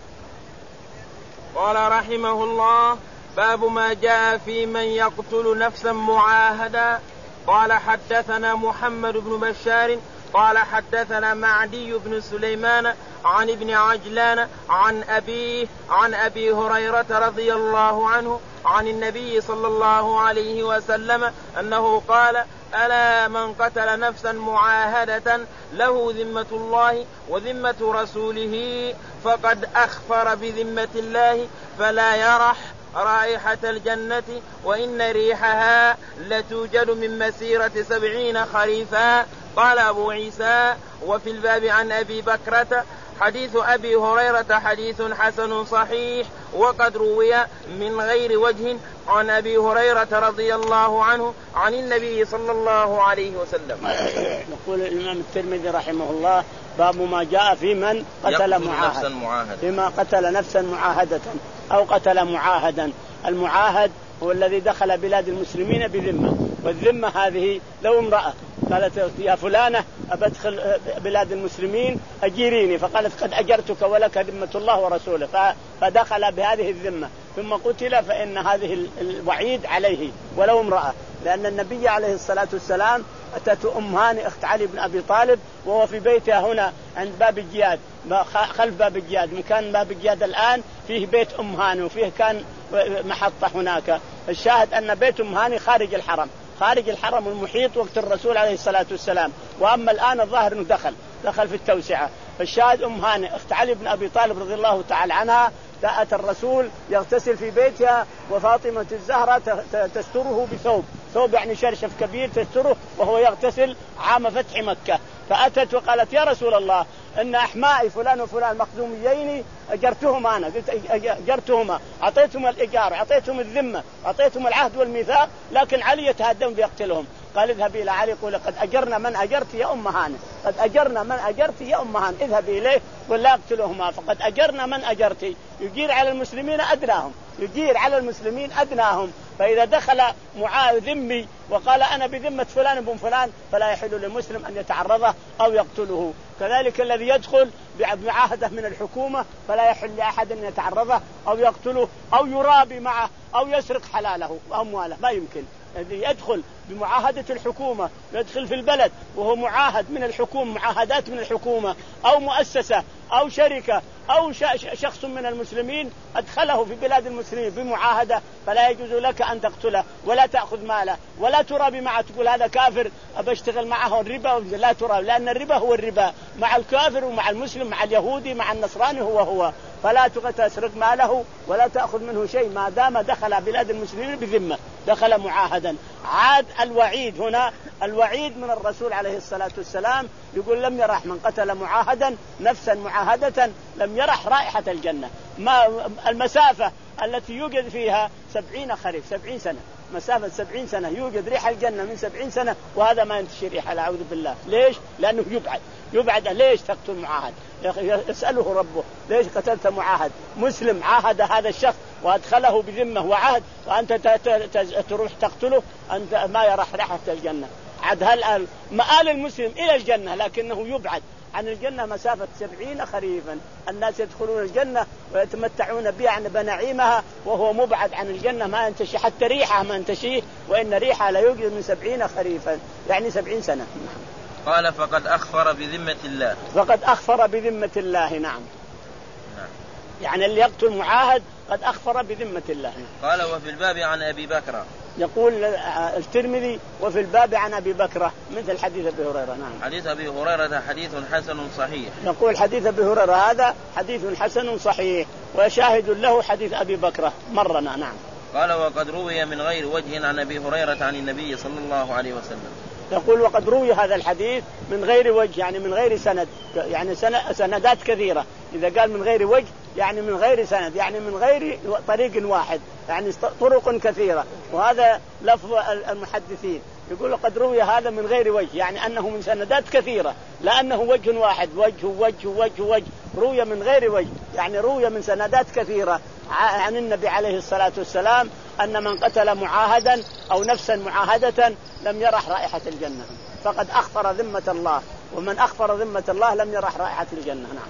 S1: قال رحمه الله باب ما جاء في من يقتل نفسا معاهدا. قال حدثنا محمد بن بشار قال حدثنا معدي بن سليمان عن ابن عجلان عن أبيه عن أبي هريرة رضي الله عنه عن النبي صلى الله عليه وسلم أنه قال ألا من قتل نفسا معاهدة له ذمة الله وذمة رسوله فقد أخفر بذمة الله فلا يرح رائحة الجنة وإن ريحها لتوجد من مسيرة سبعين خريفا. قال أبو عيسى وفي الباب عن أبي بكرة حديث أبي هريرة حديث حسن صحيح وقد روي من غير وجه عن أبي هريرة رضي الله عنه عن النبي صلى الله عليه وسلم.
S2: يقول الإمام الترمذي رحمه الله باب ما جاء في من قتل معاهد فيما قتل نفسا معاهدة أو قتل معاهدا. المعاهد هو الذي دخل بلاد المسلمين بذمة والذمة هذه لو امرأة قالت يا فلانة أبدخل بلاد المسلمين أجيريني فقالت قد أجرتك ولك ذمة الله ورسوله فدخل بهذه الذمة ثم قتل فإن هذه الوعيد عليه ولو امرأة. لأن النبي عليه الصلاة والسلام أتت أم هاني أخت علي بن أبي طالب وهو في بيتها هنا عند باب الجياد خلف باب الجياد. مكان باب الجياد الآن فيه بيت أم هاني وفيه كان محطة هناك. الشاهد أن بيت أم هاني خارج الحرم خارج الحرم المحيط وقت الرسول عليه الصلاة والسلام. وأما الآن الظاهر أنه دخل دخل في التوسعة. فالشاهد أم هاني أخت علي بن أبي طالب رضي الله تعالى عنها جاءت الرسول يغتسل في بيتها وفاطمة الزهرة تستره بثوب ثوب يعني شرشف كبير تستره وهو يغتسل عام فتح مكة. فأتت وقالت يا رسول الله إن أحمائي فلان وفلان مخدوميين أجرتهما أنا قلت أجرتهما أعطيتهم الإيجار أعطيتهم الذمة أعطيتهم العهد والميثاق لكن علي يتهدم بيقتلهم. قال اذهبي إلى علي قول قد أجرنا من أجرت يا أم هاني قد أجرنا من أجرت يا أم هاني اذهبي إليه ولا أقتلهما فقد أجرنا من أجرت. يجير على المسلمين أدناهم يجير على المسلمين أدناهم. فإذا دخل معاهد ذمي وقال أنا بذمة فلان بن فلان فلا يحل للمسلم أن يتعرضه أو يقتله. كذلك الذي يدخل بمعاهدة من الحكومة فلا يحل لأحد أن يتعرضه أو يقتله أو يرابي معه أو يسرق حلاله وأمواله ما يمكن. يدخل بمعاهدة الحكومة، يدخل في البلد وهو معاهد من الحكومة، معاهدات من الحكومة أو مؤسسة أو شركة أو شخص من المسلمين أدخله في بلاد المسلمين بمعاهدة، فلا يجوز لك أن تقتله ولا تأخذ ماله ولا ترابي معه، تقول هذا كافر أبشتغل معه الربا، لا ترابي، لأن الربا هو الربا مع الكافر ومع المسلم مع اليهودي مع النصراني هو هو، فلا تسرق ماله ولا تأخذ منه شيء ما دام دخل بلاد المسلمين بذمة، دخل معاهدا. عاد الوعيد هنا، الوعيد من الرسول عليه الصلاة والسلام يقول لم يرح من قتل معاهدا نفسا معاهدة لم يرح رائحة الجنة. ما المسافة التي يوجد فيها سبعين خريف، سبعين سنة، مسافة سبعين سنة يوجد ريح الجنة من سبعين سنة، وهذا ما ينتشر ريحة، أعوذ بالله. ليش؟ لأنه يبعد يبعد. ليش تقتل معاهد؟ يسأله ربه ليش قتلت معاهد؟ مسلم عاهد هذا الشخص وأدخله بذمة وعهد، وأنت تروح تقتله، أنت ما يرح ريحة الجنة. عد هل مآل المسلم إلى الجنة لكنه يبعد عن الجنة مسافة سبعين خريفا. الناس يدخلون الجنة ويتمتعون بها عن بنعيمها وهو مبعد عن الجنة، ما ينتشي حتى ريحة ما ينتشيه، وإن ريحة لا يوجد من سبعين خريفا يعني سبعين سنة.
S1: قال فقد أخفر بذمة الله.
S2: فقد أخفر بذمة الله. نعم.
S1: نعم.
S2: يعني اللي يقتل معاهد قد أخفر بذمة الله.
S1: قال وفي الباب عن أبي بكر.
S2: يقول الترمذي وفي الباب عن أبي بكر مثل حديث أبي هريرة. نعم.
S1: حديث أبي هريرة حديث حسن صحيح.
S2: نقول حديث أبي هريرة هذا حديث حسن صحيح، وشاهد له حديث أبي بكر مرنا. نعم.
S1: قال وقد روي من غير وجه عن أبي هريرة عن النبي صلى الله عليه وسلم.
S2: يقول وقد روي هذا الحديث من غير وجه يعني من غير سند، يعني سندات كثيرة. إذا قال من غير وجه يعني من غير سند، يعني من غير طريق واحد، يعني طرق كثيرة، وهذا لفظ المحدثين. يقول وقد روي هذا من غير وجه يعني أنه من سندات كثيرة، لا أنه وجه واحد، وجه وجه وجه وجه، روي من غير وجه يعني روي من سندات كثيرة عن النبي عليه الصلاة والسلام أن من قتل معاهدا أو نفسا معاهدة لم يرح رائحة الجنة، فقد أخفر ذمة الله، ومن أخفر ذمة الله لم يرح رائحة الجنة. نعم.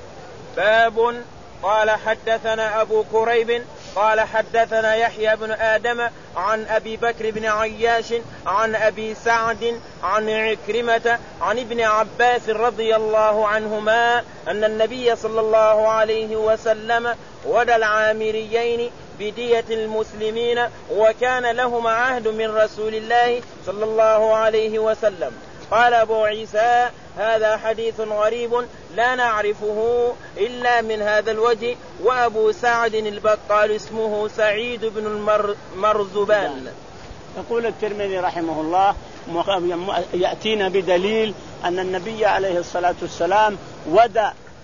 S1: باب. قال حدثنا أبو كريب قال حدثنا يحيى بن آدم عن أبي بكر بن عياش عن أبي سعد عن عكرمة عن ابن عباس رضي الله عنهما أن النبي صلى الله عليه وسلم ودى العامريين بدية المسلمين وكان لهما عهد من رسول الله صلى الله عليه وسلم. قال أبو عيسى هذا حديث غريب لا نعرفه إلا من هذا الوجه. وأبو سعد البقال اسمه سعيد بن المرزبان.
S2: يقول الترمذي رحمه الله يأتينا بدليل أن النبي عليه الصلاة والسلام ودى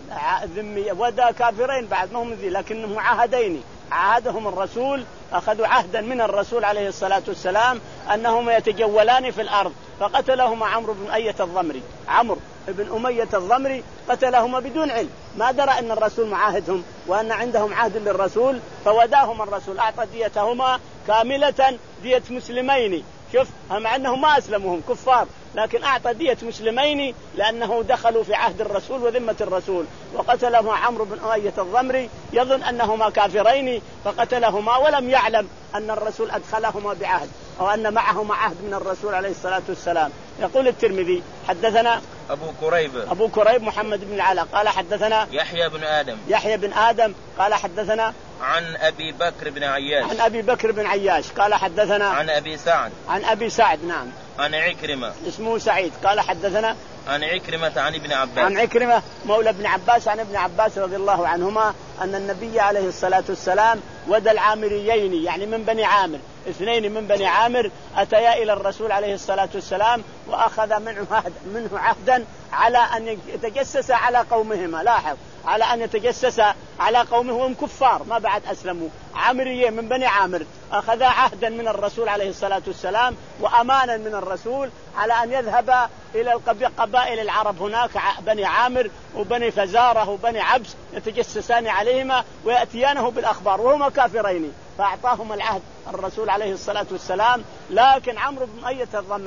S2: ودى كافرين بعد ما هم ذي لكنهم عهدين، عهدهم الرسول، أخذوا عهدا من الرسول عليه الصلاة والسلام أنهم يتجولان في الأرض، فقتلهما عمرو بن أمية الضمري. عمرو بن أمية الضمري قتلهما بدون علم، ما درى أن الرسول معاهدهم وأن عندهم عهد للرسول، فوداهما الرسول، أعطى ديتهما كاملة، دية مسلمين. شوف مع أنهم ما أسلموهم كفار، لكن أعطى دية مسلمين لأنه دخلوا في عهد الرسول وذمة الرسول، وقتلهما عمرو بن أمية الضمري يظن أنهما كافرين فقتلهما ولم يعلم أن الرسول أدخلهما بعهد أو أن معهما عهد من الرسول عليه الصلاة والسلام. يقول الترمذي حدثنا
S1: أبو كريب
S2: أبو كريب محمد بن العلاء قال حدثنا
S1: يحيى بن آدم
S2: يحيى بن آدم قال حدثنا
S1: عن أبي بكر بن عياش
S2: عن أبي بكر بن عياش قال حدثنا
S1: عن أبي سعد
S2: عن أبي سعد نعم
S1: عن عكرمة
S2: اسمه سعيد قال حدثنا
S1: عن عكرمة عن ابن عباس
S2: عن عكرمة مولى ابن عباس عن ابن عباس رضي الله عنهما أن النبي عليه الصلاة والسلام ودى العامريين يعني من بني عامر، اثنين من بني عامر أتيا إلى الرسول عليه الصلاة والسلام وأخذ منه عهد منه عهدا على أن يتجسس على قومهما. لاحظ على أن يتجسس على قومهم وهم كفار ما بعد أسلموا، عامريين من بني عامر أخذا عهدا من الرسول عليه الصلاة والسلام وأمانا من الرسول على أن يذهب إلى قبائل العرب هناك بني عامر وبني فزارة وبني عبس يتجسسان عليهما ويأتيانه بالأخبار وهما كافرين، فأعطاهما العهد الرسول عليه الصلاة والسلام. لكن عمرو بن أمية الضمري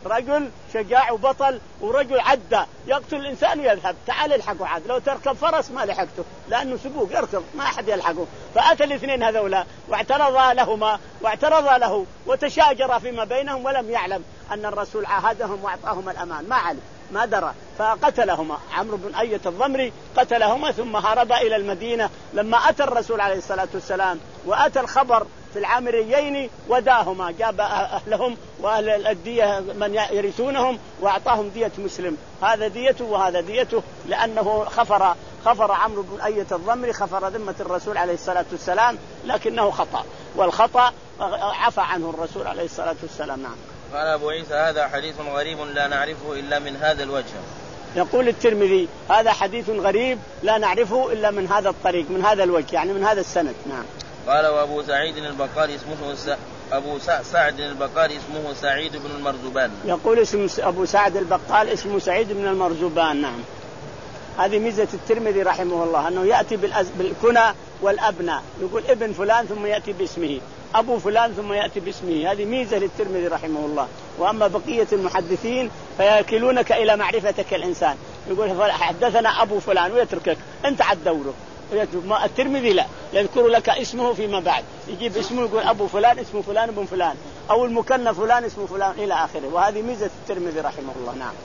S2: رجل شجاع وبطل ورجل عدى يقتل الإنسان ويذهب، تعال الحقه عاد، لو تركب فرس ما لحقته لأنه سبوق يركض ما أحد يلحقه. فأتى الاثنين هذولا واعترضا لهما واعترضا له وتشاجرا فيما بينهم، ولم يعلم أن الرسول عاهدهم وأعطاهم الأمان، ما علم ما درى، فقتلهما عمرو بن أية الضمري قتلهما ثم هرب إلى المدينة. لما أتى الرسول عليه الصلاة والسلام وأتى الخبر في العامريين وداهما، جاب أهلهم وأهل الدية من يرثونهم وأعطاهم دية مسلم، هذا ديته وهذا ديته، لأنه خفر خفر عمرو بن أية الضمري خفر ذمة الرسول عليه الصلاة والسلام، لكنه خطأ، والخطأ عفى عنه الرسول عليه الصلاة والسلام. نعم.
S1: قال أبو عيسى هذا حديث غريب لا نعرفه إلا من هذا الوجه.
S2: يقول الترمذي هذا حديث غريب لا نعرفه إلا من هذا الطريق، من هذا الوجه، يعني من هذا السند. نعم.
S1: قال وأبو سعيد البقالي اسمه س... أبو سعد البقالي اسمه سعيد بن المرزبان.
S2: يقول اسم أبو سعد البقال اسمه سعيد بن المرزبان. نعم. هذه ميزة الترمذي رحمه الله أنه يأتي بالأز... بالكنى والأبناء، يقول ابن فلان ثم يأتي باسمه، أبو فلان ثم يأتي باسمه، هذه ميزة للترمذي رحمه الله. وأما بقية المحدثين فيأكلونك إلى معرفتك الإنسان، يقول حدثنا أبو فلان ويتركك أنت عد دوره. الترمذي لا، يذكر لك اسمه فيما بعد، يجيب اسمه يقول أبو فلان اسمه فلان ابن فلان، أو المكنى فلان اسمه فلان إلى آخره، وهذه ميزة الترمذي رحمه الله. نعم.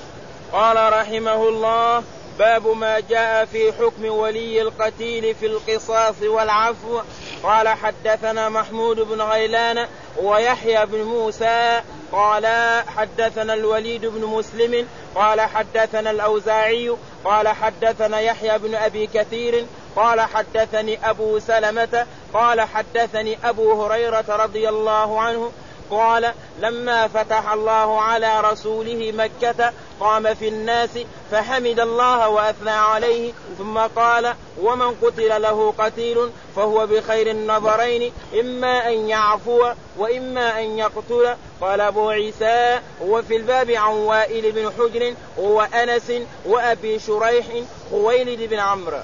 S1: قال رحمه الله باب ما جاء في حكم ولي القتيل في القصاص والعفو. قال حدثنا محمود بن غيلان ويحيى بن موسى قال حدثنا الوليد بن مسلم قال حدثنا الأوزاعي قال حدثنا يحيى بن أبي كثير قال حدثني أبو سلمة قال حدثني أبو هريرة رضي الله عنه قال لما فتح الله على رسوله مكة قام في الناس فحمد الله وأثنى عليه ثم قال ومن قتل له قتيل فهو بخير النظرين إما أن يعفو وإما أن يقتل. قال أبو عيسى وفي الباب عن وائل بن حجر وأنس وأبي شريح خويلد بن عمرو.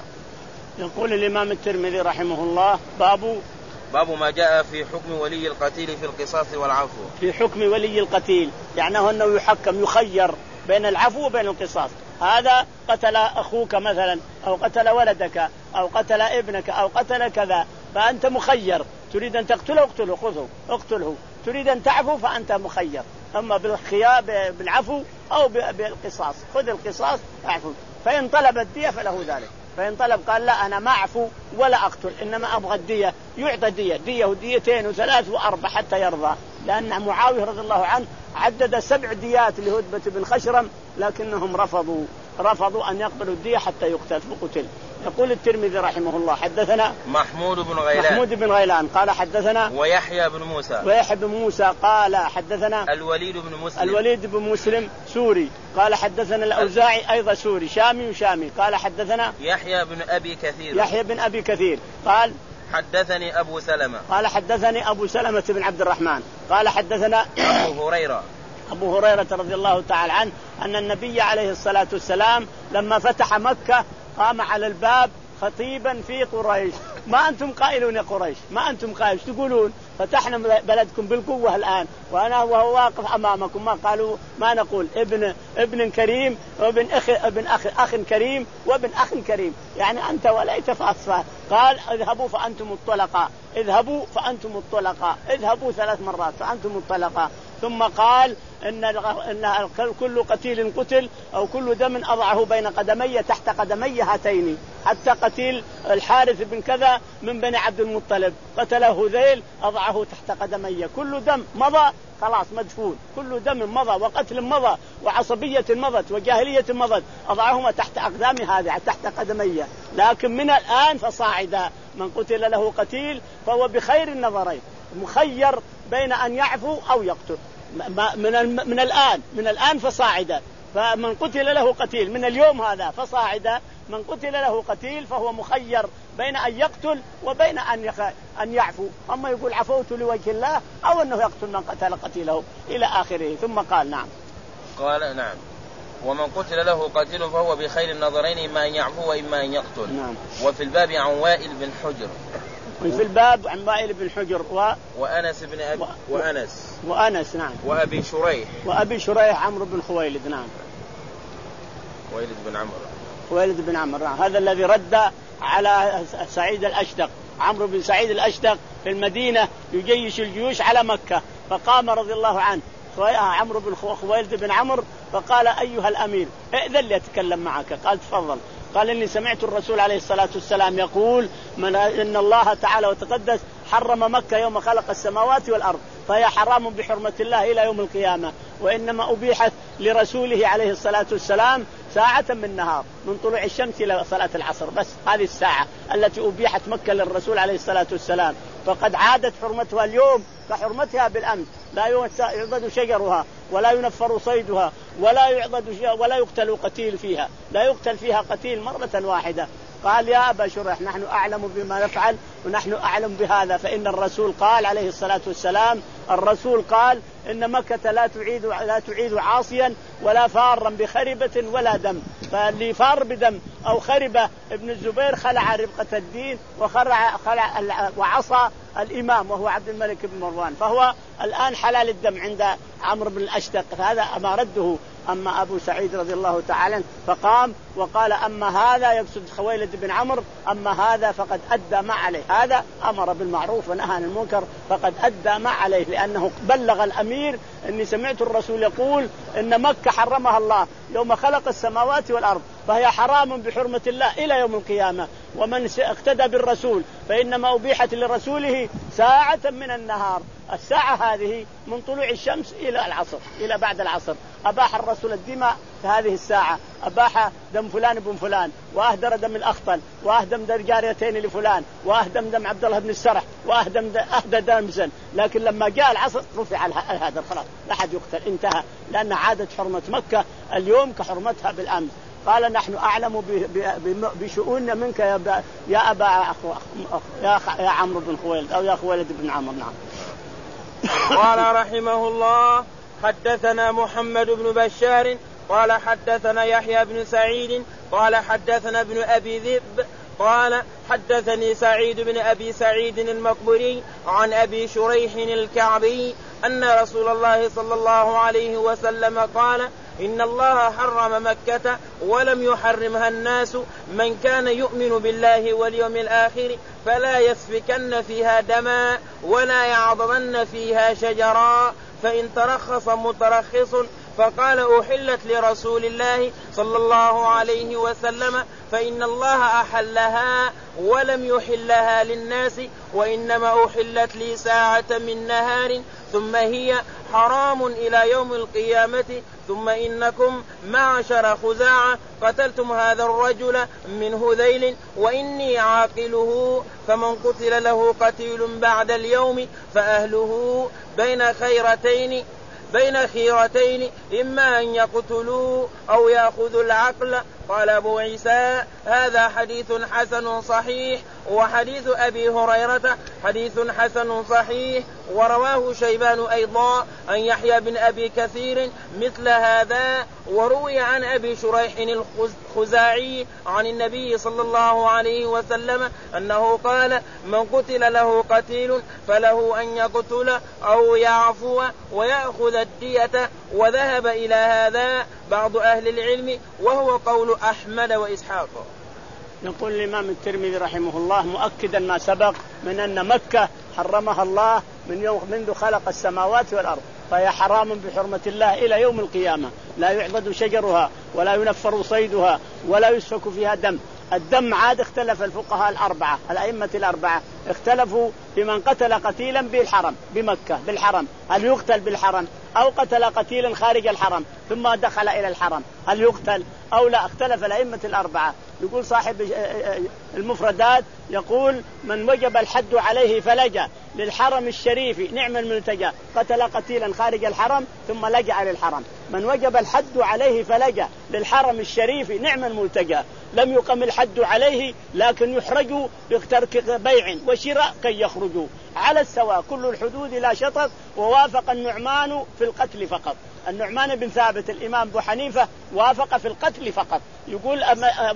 S2: يقول الإمام الترمذي رحمه الله باب
S1: باب ما جاء في حكم ولي القتيل في القصاص والعفو.
S2: في حكم ولي القتيل يعني أنه يحكم يخير بين العفو وبين القصاص. هذا قتل أخوك مثلا أو قتل ولدك أو قتل ابنك أو قتل كذا، فأنت مخير، تريد أن تقتله اقتله خذه اقتله، تريد أن تعفو فأنت مخير، أما بالخيار بالعفو أو بالقصاص خذ القصاص اعفو. فإن طلب الدية فله ذلك، فإن طلب قال لا أنا ما أعفو ولا أقتل إنما أبغى الدية يعطى دية دية وديتين وثلاث وأربع حتى يرضى، لأن معاوية رضي الله عنه عدد سبع ديات لهدبة بن خشرم لكنهم رفضوا رفضوا أن يقبلوا الدية حتى يقتل فقتل. يقول الترمذي رحمه الله حدثنا
S1: محمود بن غيلان
S2: محمود بن غيلان قال حدثنا
S1: ويحيى بن موسى
S2: ويحيى بن موسى قال حدثنا
S1: الوليد بن مسلم
S2: الوليد بن مسلم سوري قال حدثنا الأوزاعي أيضا سوري شامي وشامي قال حدثنا
S1: يحيى بن أبي كثير
S2: يحيى بن أبي كثير قال
S1: حدثني أبو سلمة
S2: قال حدثني أبو سلمة بن عبد الرحمن قال حدثنا
S1: أبو هريرة
S2: أبو هريرة رضي الله تعالى عنه أن النبي عليه الصلاة والسلام لما فتح مكة قام على الباب خطيبا في قريش. ما أنتم قائلون يا قريش، ما أنتم قائل تقولون فتحنا بلدكم بالقوة الآن وأنا وهو واقف أمامكم، ما قالوا ما نقول ابن ابن كريم وابن أخ ابن أخ أخ كريم وابن أخ كريم، يعني أنت وليت فأصفى. قال اذهبوا فأنتم الطلقاء اذهبوا فأنتم الطلقاء اذهبوا ثلاث مرات فأنتم الطلقاء. ثم قال إن إن كل قتيل قتل أو كل دم أضعه بين قدمي تحت قدمي هاتين، حتى قتيل الحارث بن كذا من بني عبد المطلب قتله ذيل أضعه تحت قدمي، كل دم مضى خلاص مدفون، كل دم مضى وقتل مضى وعصبية مضت وجاهلية مضت أضعهما تحت أقدام هذه تحت قدمي، لكن من الآن فصاعدا من قتل له قتيل فهو بخير النظرين مخير بين أن يعفو أو يقتل من من الآن من الآن فصاعدا. فمن قتل له قتيل من اليوم هذا فصاعدا، من قتل له قتيل فهو مخير بين أن يقتل وبين أن يخ... أن يعفو، أما يقول عفوت لوجه الله أو أنه يقتل من قتل قتيله إلى آخره. ثم قال نعم
S1: قال نعم ومن قتل له قتيل فهو بخير النظرين إما أن يعفو وإما أن يقتل.
S2: نعم.
S1: وفي الباب عن وائل بن حجر
S2: وفي الباب عن وائل بن حجر و...
S1: وأنس بن أبي و... وأنس
S2: وأنس نعم
S1: وأبي شريح
S2: وأبي شريح عمرو بن خويلد نعم
S1: خويلد بن عمرو
S2: خويلد بن عمرو نعم. هذا الذي رد على سعيد الأشدق. عمرو بن سعيد الأشدق في المدينة يجيش الجيوش على مكة، فقام رضي الله عنه عمرو بن خويلد بن عمرو فقال أيها الأمير ائذن لي أتكلم معك. قال تفضل. قال إني سمعت الرسول عليه الصلاة والسلام يقول من إن الله تعالى وتقدس حرم مكة يوم خلق السماوات والأرض فهي حرام بحرمة الله إلى يوم القيامة، وإنما أبيحت لرسوله عليه الصلاة والسلام ساعة من نهار من طلوع الشمس إلى صلاة العصر، بس هذه الساعة التي أبيحت مكة للرسول عليه الصلاة والسلام، فقد عادت حرمتها اليوم كحرمتها بالأمس. لا يعضد شجرها ولا ينفر صيدها ولا يعضد ولا يقتل قتيل فيها، لا يقتل فيها قتيل مرة واحدة. قال يا أبا شريح نحن أعلم بما نفعل ونحن أعلم بهذا، فإن الرسول قال عليه الصلاة والسلام الرسول قال إن مكة لا تعيد لا تعيد عاصيا ولا فارا بخربة ولا دم، فاللي فار بدم أو خربة ابن الزبير خلع ربقة الدين وخلع خلع وعصى الإمام وهو عبد الملك بن مروان، فهو الآن حلال الدم عند عمرو بن الأشدق، فهذا ما رده. أما أبو سعيد رضي الله تعالى فقام وقال أما هذا يقصد خويلد بن عمرو أما هذا فقد أدى ما عليه، هذا أمر بالمعروف ونهى عن المنكر فقد أدى ما عليه، لأنه بلغ الأمير إني سمعت الرسول يقول إن مكة حرمها الله يوم خلق السماوات والأرض فهي حرام بحرمة الله إلى يوم القيامة، ومن اقتدى بالرسول فإنما أبيحت لرسوله ساعة من النهار. الساعة هذه من طلوع الشمس إلى العصر إلى بعد العصر. أباح الرسول الدماء في هذه الساعة، أباح دم فلان بن فلان وأهدر دم الأخطل وأهدم دم جاريتين لفلان وأهدم دم عبد الله بن السرح وأهدم أهدى دم زن، لكن لما جاء العصر رفع هذا خلاص لا أحد يقتل، انتهى، لأن عادت حرمة مكة اليوم كحرمتها بالأمس. قال نحن أعلم بشؤوننا منك يا يا أبا يا يا عمرو بن خويلد أو يا خويلد بن عمرو. نعم.
S1: قال رحمه الله حدثنا محمد بن بشار قال حدثنا يحيى بن سعيد قال حدثنا ابن أبي ذئب قال حدثني سعيد بن أبي سعيد المقبري عن أبي شريح الكعبي أن رسول الله صلى الله عليه وسلم قال إن الله حرم مكة ولم يحرمها الناس، من كان يؤمن بالله واليوم الآخر فلا يسفكن فيها دما ولا يعضضن فيها شجرا، فإن ترخص مترخص فقال أحلت لرسول الله صلى الله عليه وسلم فإن الله أحلها ولم يحلها للناس، وإنما أحلت لي ساعة من نهار ثم هي حرام إلى يوم القيامة، ثم إنكم معشر خزاعة قتلتم هذا الرجل من هذيل وإني عاقله، فمن قتل له قتيل بعد اليوم فأهله بين خيرتين بين خيرتين إما أن يقتلوا أو يأخذوا العقل. قال أبو عيسى هذا حديث حسن صحيح، وحديث أبي هريرة حديث حسن صحيح، ورواه شيبان أيضا عن يحيى بن أبي كثير مثل هذا، وروي عن أبي شريح الخزاعي عن النبي صلى الله عليه وسلم أنه قال من قتل له قتيل فله أن يقتل أو يعفو ويأخذ الدية، وذهب إلى هذا بعض أهل العلم وهو قول أحمد وإسحاق.
S2: يقول الإمام الترمذي رحمه الله مؤكدا ما سبق من أن مكة حرمها الله من يوم منذ خلق السماوات والأرض، فهي حرام بحرمة الله إلى يوم القيامة، لا يعضد شجرها ولا ينفر صيدها ولا يسفك فيها دم. الدم عاد اختلف الفقهاء الأربعة الأئمة الأربعة اختلفوا في من قتل قتيلا بالحرم بمكة بالحرم، هل يقتل بالحرم أو قتل قتيلا خارج الحرم ثم دخل إلى الحرم هل يقتل أو لا، اختلف الأئمة الأربعة. يقول صاحب المفردات يقول من وجب الحد عليه فلجأ للحرم الشريف نعم الملتجى، قتل قتيلا خارج الحرم ثم لجأ للحرم. من وجب الحد عليه فلجأ للحرم الشريف نعم الملتجى، لم يقم الحد عليه لكن يحرجوا بترك بيع وشراء كي يخرجوا على السواء، كل الحدود لا شطط. ووافق النعمان في القتل فقط، النعمان بن ثابت الإمام أبو حنيفة وافق في القتل فقط، يقول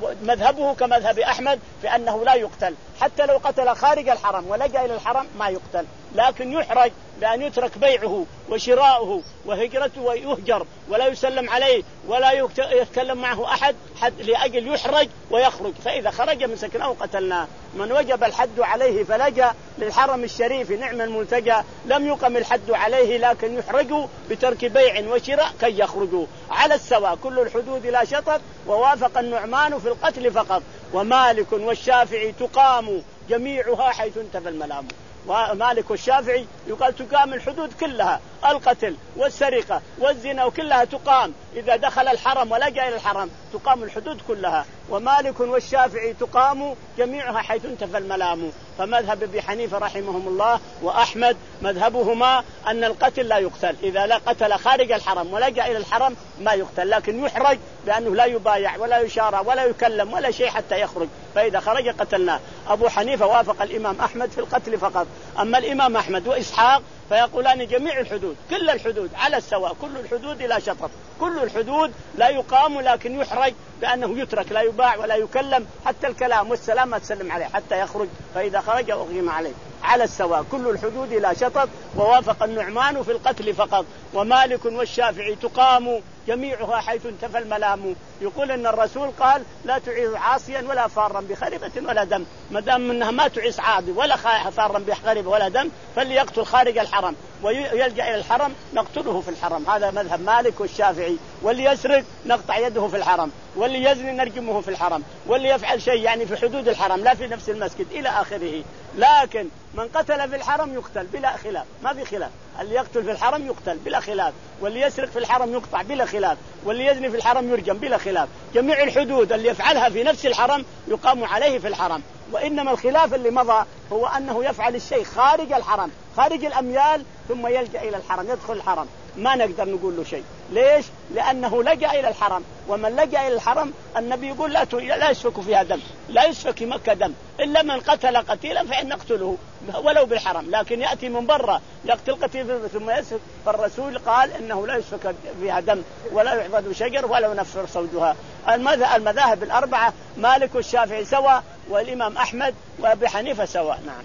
S2: مذهبه كمذهب أحمد في أنه لا يقتل، حتى لو قتل خارج الحرم ولجأ إلى الحرم ما يقتل، لكن يحرج بأن يترك بيعه وشراؤه وهجرته ويهجر ولا يسلم عليه ولا يتكلم معه أحد حد لأجل يحرج ويخرج، فإذا خرج مسكناه قتلناه. من وجب الحد عليه فلجأ للحرم الشريف نعم الملتجأ، لم يقم الحد عليه لكن يحرجوا بترك بيع وشراء كي يخرجوا على السواء، كل الحدود لا شطط. ووافق النعمان في القتل فقط، ومالك والشافعي تقام جميعها حيث انتفى الملام. ومالك والشافعي يقال تقام الحدود كلها، القتل والسرقة والزنا وكلها تقام إذا دخل الحرم ولجأ إلى الحرم، تقام الحدود كلها. ومالك والشافعي تقام جميعها حيث انتفى الملام. فمذهب أبي حنيفة رحمهم الله وأحمد مذهبهما أن القتل لا يقتل، إذا لا قتل خارج الحرم ولجأ إلى الحرم ما يقتل، لكن يحرج بأنه لا يبايع ولا يشارع ولا يكلم ولا شيء حتى يخرج، فإذا خرج قتلناه. أبو حنيفة وافق الإمام أحمد في القتل فقط، أما الإمام أحمد وإسحاق فيقولان جميع الحدود كل الحدود على السواء، كل الحدود لا شطط، كل الحدود لا يقام لكن يحرج بأنه يترك لا يباع ولا يكلم، حتى الكلام والسلام ما تسلم عليه حتى يخرج، فإذا خرج أغيم عليه على السواء، كل الحدود لا شطط. ووافق النعمان في القتل فقط، ومالك والشافعي تقام جميعها حيث انتفى الملام. يقول ان الرسول قال لا تعيث عاصيا ولا فارا بخربة ولا دم، ما دام انها ما تعيث عاضي ولا فارا بخربة ولا دم فليقتل خارج الحرم ويلجأ الى الحرم نقتله في الحرم. هذا مذهب مالك والشافعي. واللي يسرق نقطع يده في الحرم، واللي يزني نرجمه في الحرم، واللي يفعل شيء يعني في حدود الحرم لا في نفس المسجد الى اخره. لكن من قتل في الحرم يقتل بلا خلاف، ما في خلاف، اللي يقتل في الحرم يقتل بلا خلاف، واللي يسرق في الحرم يقطع بلا خلاف، واللي يزني في الحرم يرجم بلا خلاف. جميع الحدود اللي يفعلها في نفس الحرم يقام عليه في الحرم. وإنما الخلاف اللي مضى هو أنه يفعل الشيء خارج الحرم خارج الأميال ثم يلجأ إلى الحرم يدخل الحرم، ما نقدر نقول له شيء. ليش؟ لأنه لجأ إلى الحرم، ومن لجأ إلى الحرم النبي يقول لا لا يسفك فيها دم، لا يسفك مكة دم إلا من قتل قتيلا فإن نقتله ولو بالحرم، لكن يأتي من برا يقتل قتيل ثم يسفك، فالرسول قال إنه لا يسفك فيها دم ولا يعضد شجر ولا ينفر صودها. المذاهب الأربعة مالك والشافعي سوا، والإمام أحمد وأبي حنيفة سوا. نعم.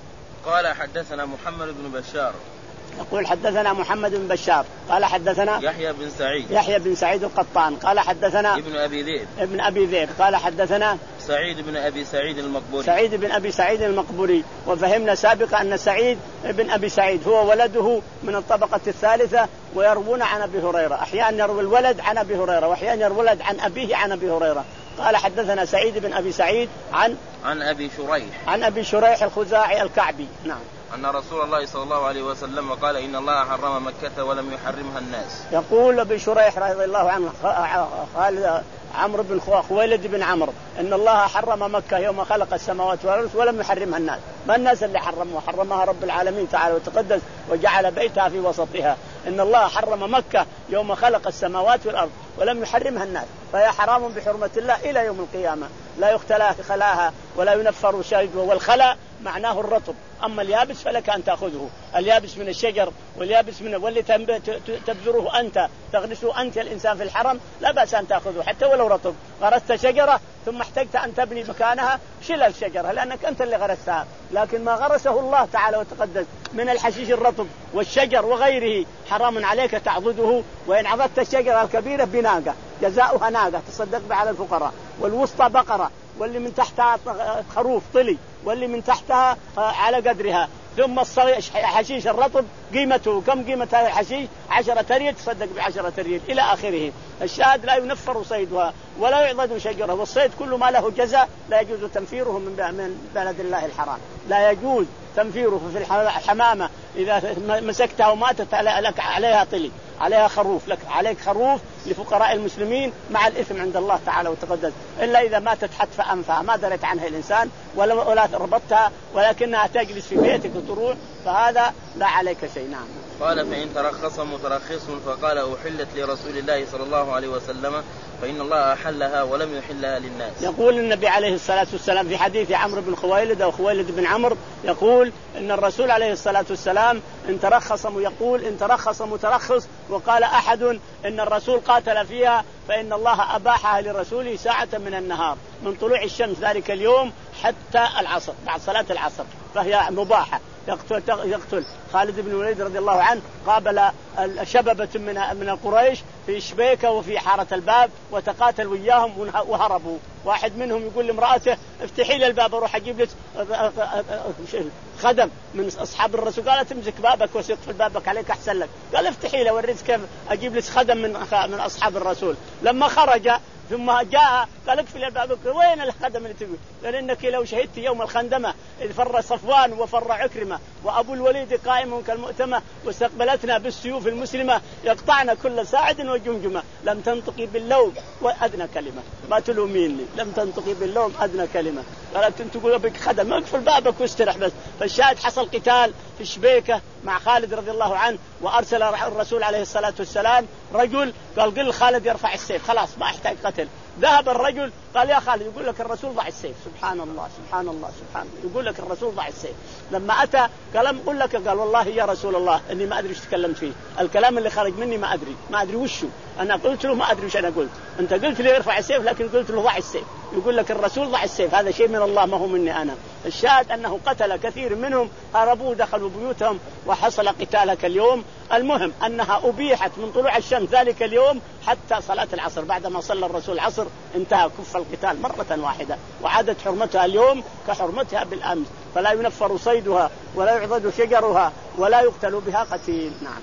S1: قال حدثنا محمد بن بشار.
S2: يقول حدثنا محمد بن بشار قال حدثنا
S1: يحيى بن سعيد
S2: يحيى بن سعيد القطان قال حدثنا
S1: ابن أبي ذئب
S2: ابن أبي ذئب قال حدثنا
S1: سعيد بن أبي سعيد المقبوري
S2: سعيد بن أبي سعيد المقبوري. وفهمنا سابقا أن سعيد بن أبي سعيد هو ولده من الطبقة الثالثة، ويروون عن أبي هريرة، أحيانا يروي الولد عن أبي هريرة وأحيانا يروي الولد عن أبيه عن أبي هريرة. قال حدثنا سعيد بن أبي سعيد عن
S1: عن أبي شريح
S2: عن أبي شريح الخزاعي الكعبي. نعم.
S1: أن رسول الله صلى الله عليه وسلم قال إن الله حرم مكة ولم يحرمها الناس.
S2: يقول أبي شريح رضي الله عنه قال عمرو بن خويلد بن عمرو إن الله حرم مكة يوم خلق السماوات والأرض ولم يحرمها الناس. ما الناس اللي حرمها؟ حرمها رب العالمين تعالى وتقدس وجعل بيتها في وسطها. إن الله حرم مكة يوم خلق السماوات والأرض ولم يحرمها الناس، فهي حرام بحرمة الله إلى يوم القيامة، لا يختلى خلاها ولا ينفر شيء. والخلا معناه الرطب، أما اليابس فلك أن تأخذه، اليابس من الشجر واليابس من واللي تبذره أنت تغرسه أنت الإنسان في الحرم لا بأس أن تأخذه حتى ولو رطب. غرست شجرة ثم احتجت أن تبني مكانها شيل الشجرة لأنك أنت اللي غرستها، لكن ما غرسه الله تعالى وتقدس من الحشيش الرطب والشجر وغيره حرام عليك تعضده. وإن عضدت الشجرة الكبيرة بناقة جزاؤها ناقة تصدق بها على الفقراء، والوسطى بقرة، واللي من تحتها خروف طلي، واللي من تحتها على قدرها. ثم الحشيش الرطب قيمته كم؟ قيمة هذا الحشيش عشرة ريال، تصدق بعشرة ريال إلى آخره. الشاهد لا ينفر صيدها ولا يعضد شجرها، والصيد كل ما له جزاء لا يجوز تنفيره من بلد الله الحرام، لا يجوز تنفيره. في الحمامة إذا مسكتها وماتت لك عليها طلي، عليها خروف، لك عليك خروف لفقراء المسلمين مع الإثم عند الله تعالى وتقدس، إلا إذا ماتت حتف أنفها ما درت عنها الإنسان ولا ولا ربطتها ولكنها تجلس في بيتك وتروح، فهذا لا عليك شيء. نعم.
S1: قال فإن ترخص مترخص فقال أحلت لرسول الله صلى الله عليه وسلم فإن الله أحلها ولم يحلها للناس.
S2: يقول النبي عليه الصلاة والسلام في حديث عمرو بن خويلد أو خويلد بن عمرو يقول إن الرسول عليه الصلاة والسلام إن ترخص يقول إن ترخص مترخص، وقال أحد إن الرسول قاتل فيها فإن الله أباحها لرسوله ساعة من النهار من طلوع الشمس ذلك اليوم حتى العصر بعد صلاة العصر، فهي مباحة. يقتل, يقتل خالد بن الوليد رضي الله عنه قابل شببة من من القريش في شبيكة وفي حارة الباب وتقاتل وياهم وهربوا. واحد منهم يقول لامرأته افتحي لي الباب اروح اجيب لك خدم من اصحاب الرسول. قالت امسك بابك وسقف بابك عليك احسن لك. قال افتحي لي وريت كيف اجيب لك خدم من من اصحاب الرسول. لما خرج ثم جاء قال اقفل الباب. وين الخدم اللي تقول؟ قال انك لو شهدت يوم الخندمه اذ فر صفوان وفر عكرمه وابو الوليد قائم كالمؤتمه واستقبلتنا بالسيوف المسلمه يقطعنا كل ساعد وجمجمه لم تنطقي باللوم وادنى كلمه. ما تلوميني لم تنطقي باللوم ادنى كلمه. قالت انت تقول بك خدم اقفل بابك واسترح بس. فالشاهد حصل قتال في شبيكه مع خالد رضي الله عنه وارسل الرسول عليه الصلاه والسلام رجل قال قل خالد يرفع السيف خلاص ما احتاج قتل. ذهب الرجل قال يا خالد يقول لك الرسول ضع السيف. سبحان الله سبحان الله سبحان الله يقول لك الرسول ضع السيف. لما أتى قال قل لك قال والله يا رسول الله إني ما أدري إيش تكلمت فيه. الكلام اللي خرج مني ما أدري ما أدري وشو. أنا قلت له ما أدري إيش أنا قلت. أنت قلت لي ارفع السيف لكن قلت له ضع السيف. يقول لك الرسول ضع السيف. هذا شيء من الله ما هو مني أنا. الشاهد أنه قتل كثير منهم هربوا دخلوا بيوتهم وحصل قتالك اليوم. المهم أنها أبيحت من طلوع الشمس ذلك اليوم حتى صلاة العصر. بعدما صلى الرسول العصر انتهى كف القتال مرة واحدة وعادت حرمتها اليوم كحرمتها بالأمس. فلا ينفر صيدها ولا يعضد شجرها ولا يقتل بها قتيل. نعم.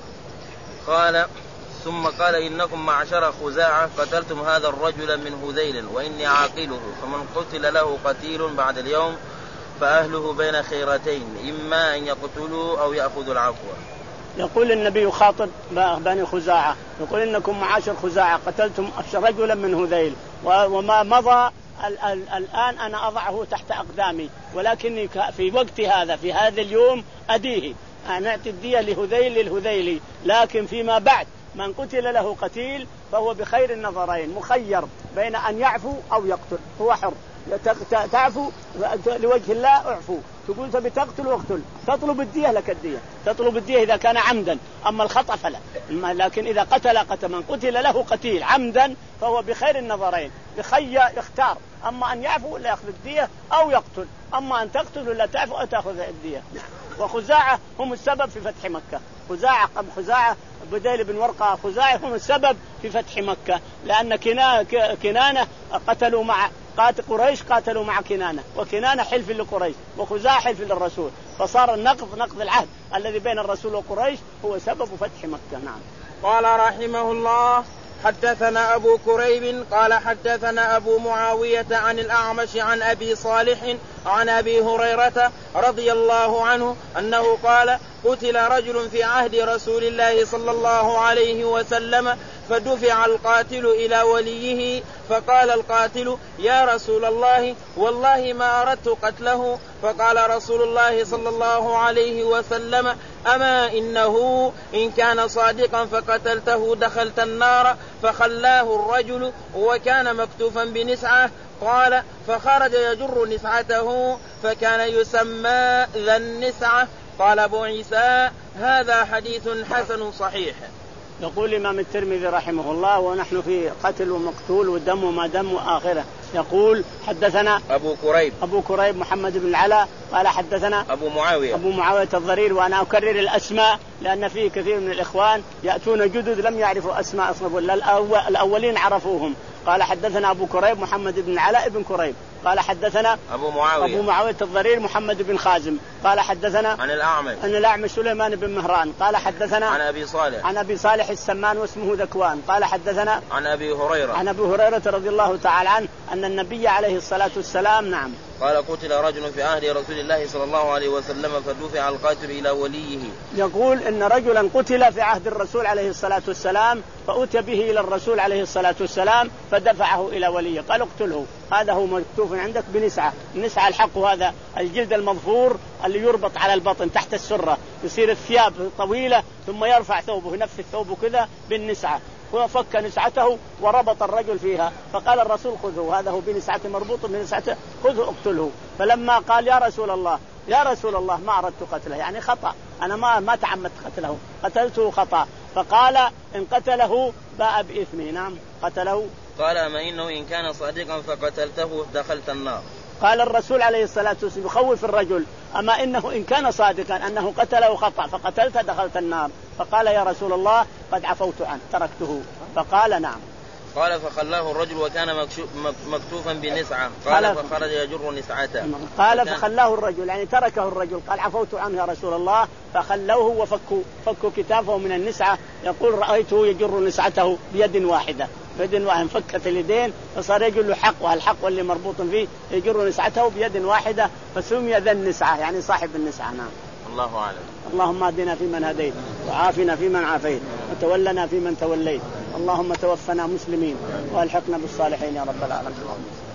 S1: قال ثم قال إنكم معشر خزاعة قتلتم هذا الرجل من هذيل وإني عاقله فمن قتل له قتيل بعد اليوم فأهله بين خيرتين إما أن يقتلوا أو يأخذوا العفو.
S2: يقول النبي خاطب بني خزاعة يقول إنكم معاشر خزاعة قتلتم رجلا من هذيل وما مضى الآن أنا أضعه تحت أقدامي ولكني في وقت هذا في هذا اليوم أديه نعطي الدية لهذيل للهذيلي. لكن فيما بعد من قتل له قتيل فهو بخير النظرين مخير بين أن يعفو أو يقتل. هو حر تعفو لوجه الله اعفو تقول تبي تقتل واقتل تطلب الدية لك الدية تطلب الدية إذا كان عمدا أما الخطأ فلا. لكن إذا قتل قتل من قتل له قتيل عمدا فهو بخير النظرين بخير اختار أما أن يعفو ولا يأخذ الدية أو يقتل أما أن تقتل ولا تعفو أو تأخذ الدية. وخزاعة هم السبب في فتح مكة. خزاعة قم خزاعة بديل بن ورقة خزاعة هم السبب في فتح مكة لأن كنانة قتلوا مع قاتل قريش قاتلوا مع كنانة وكنانة حلف لقريش وخزاعة حلف للرسول فصار النقض نقض العهد الذي بين الرسول وقريش هو سبب فتح مكة. نعم.
S1: قال رحمه الله حدثنا أبو كريب قال حدثنا أبو معاوية عن الأعمش عن أبي صالح عن أبي هريرة رضي الله عنه أنه قال قتل رجل في عهد رسول الله صلى الله عليه وسلم فدفع القاتل إلى وليه فقال القاتل يا رسول الله والله ما أردت قتله. فقال رسول الله صلى الله عليه وسلم أما إنه إن كان صادقا فقتلته دخلت النار. فخلاه الرجل وكان مكتوفا بنسعة. قال فخرج يجر نسعته فكان يسمى ذا النسعة. قال أبو عيسى هذا حديث حسن صحيح.
S2: يقول الإمام الترمذي رحمه الله ونحن في قتل ومقتول ودم وما دم وآخره. يقول حدثنا
S1: أبو كريب
S2: أبو كريب محمد بن العلاء قال حدثنا
S1: أبو معاوية
S2: أبو معاوية الضرير. وأنا أكرر الأسماء لأن فيه كثير من الإخوان يأتون جدد لم يعرفوا أسماء أصلا الأولين عرفوهم. قال حدثنا أبو كريب محمد بن العلاء بن كريب قال حدثنا
S1: أبو معاوية
S2: أبو معاوية الضرير محمد بن خازم قال حدثنا
S1: عن الأعمش
S2: عن الأعمش سليمان بن مهران قال حدثنا
S1: عن أبي صالح
S2: عن أبي صالح السمان واسمه ذكوان قال حدثنا
S1: عن أبي هريرة
S2: عن أبي هريرة رضي الله تعالى عنه أن النبي عليه الصلاة والسلام نعم
S1: قال قتل رجل في عهد رسول الله صلى الله عليه وسلم فدفع القاتل إلى وليه.
S2: يقول إن رجلا قتل في عهد الرسول عليه الصلاة والسلام فأتي به إلى الرسول عليه الصلاة والسلام فدفعه إلى وليه قال اقتله. هذا هو مكتوف عندك بنسعة. النسعة الحق هذا الجلد المظفور اللي يربط على البطن تحت السرة يصير الثياب طويلة ثم يرفع ثوبه نفس الثوب كذا بالنسعة. ففك نسعته وربط الرجل فيها فقال الرسول خذه هذا هو بنسعته مربوط بنسعته خذه اقتله. فلما قال يا رسول الله يا رسول الله ما أردت قتله يعني خطأ أنا ما ما تعمدت قتله قتلته خطأ. فقال إن قتله باء بإثمه. نعم قتله.
S1: قال أما إنه إن كان صادقا فقتلته دخلت النار.
S2: قال الرسول عليه الصلاة والسلام يخوف الرجل أما إنه إن كان صادقا أنه قتله خطأ فقتلت دخلت النار. فقال يا رسول الله قد عفوت عنه تركته. فقال نعم.
S1: قال فخلاه الرجل وكان مكتوفا بنسعة. قال فخرج يجر نسعته.
S2: قال فخلاه الرجل يعني تركه الرجل. قال عفوت عنه يا رسول الله. فخلوه وفكوا فكوا كتافه من النسعة. يقول رأيته يجر نسعته بيد واحدة بيد واحدة فكت اليدين فصار يجر له حق والحق اللي مربوط فيه يجر نسعته بيد واحدة فسمي ذا النسعة يعني صاحب النسعة. نعم.
S1: الله أعلم.
S2: اللهم اهدنا فيمن هديت وعافنا فيمن عافيت وتولنا فيمن توليت. اللهم توفنا مسلمين والحقنا بالصالحين يا رب العالمين.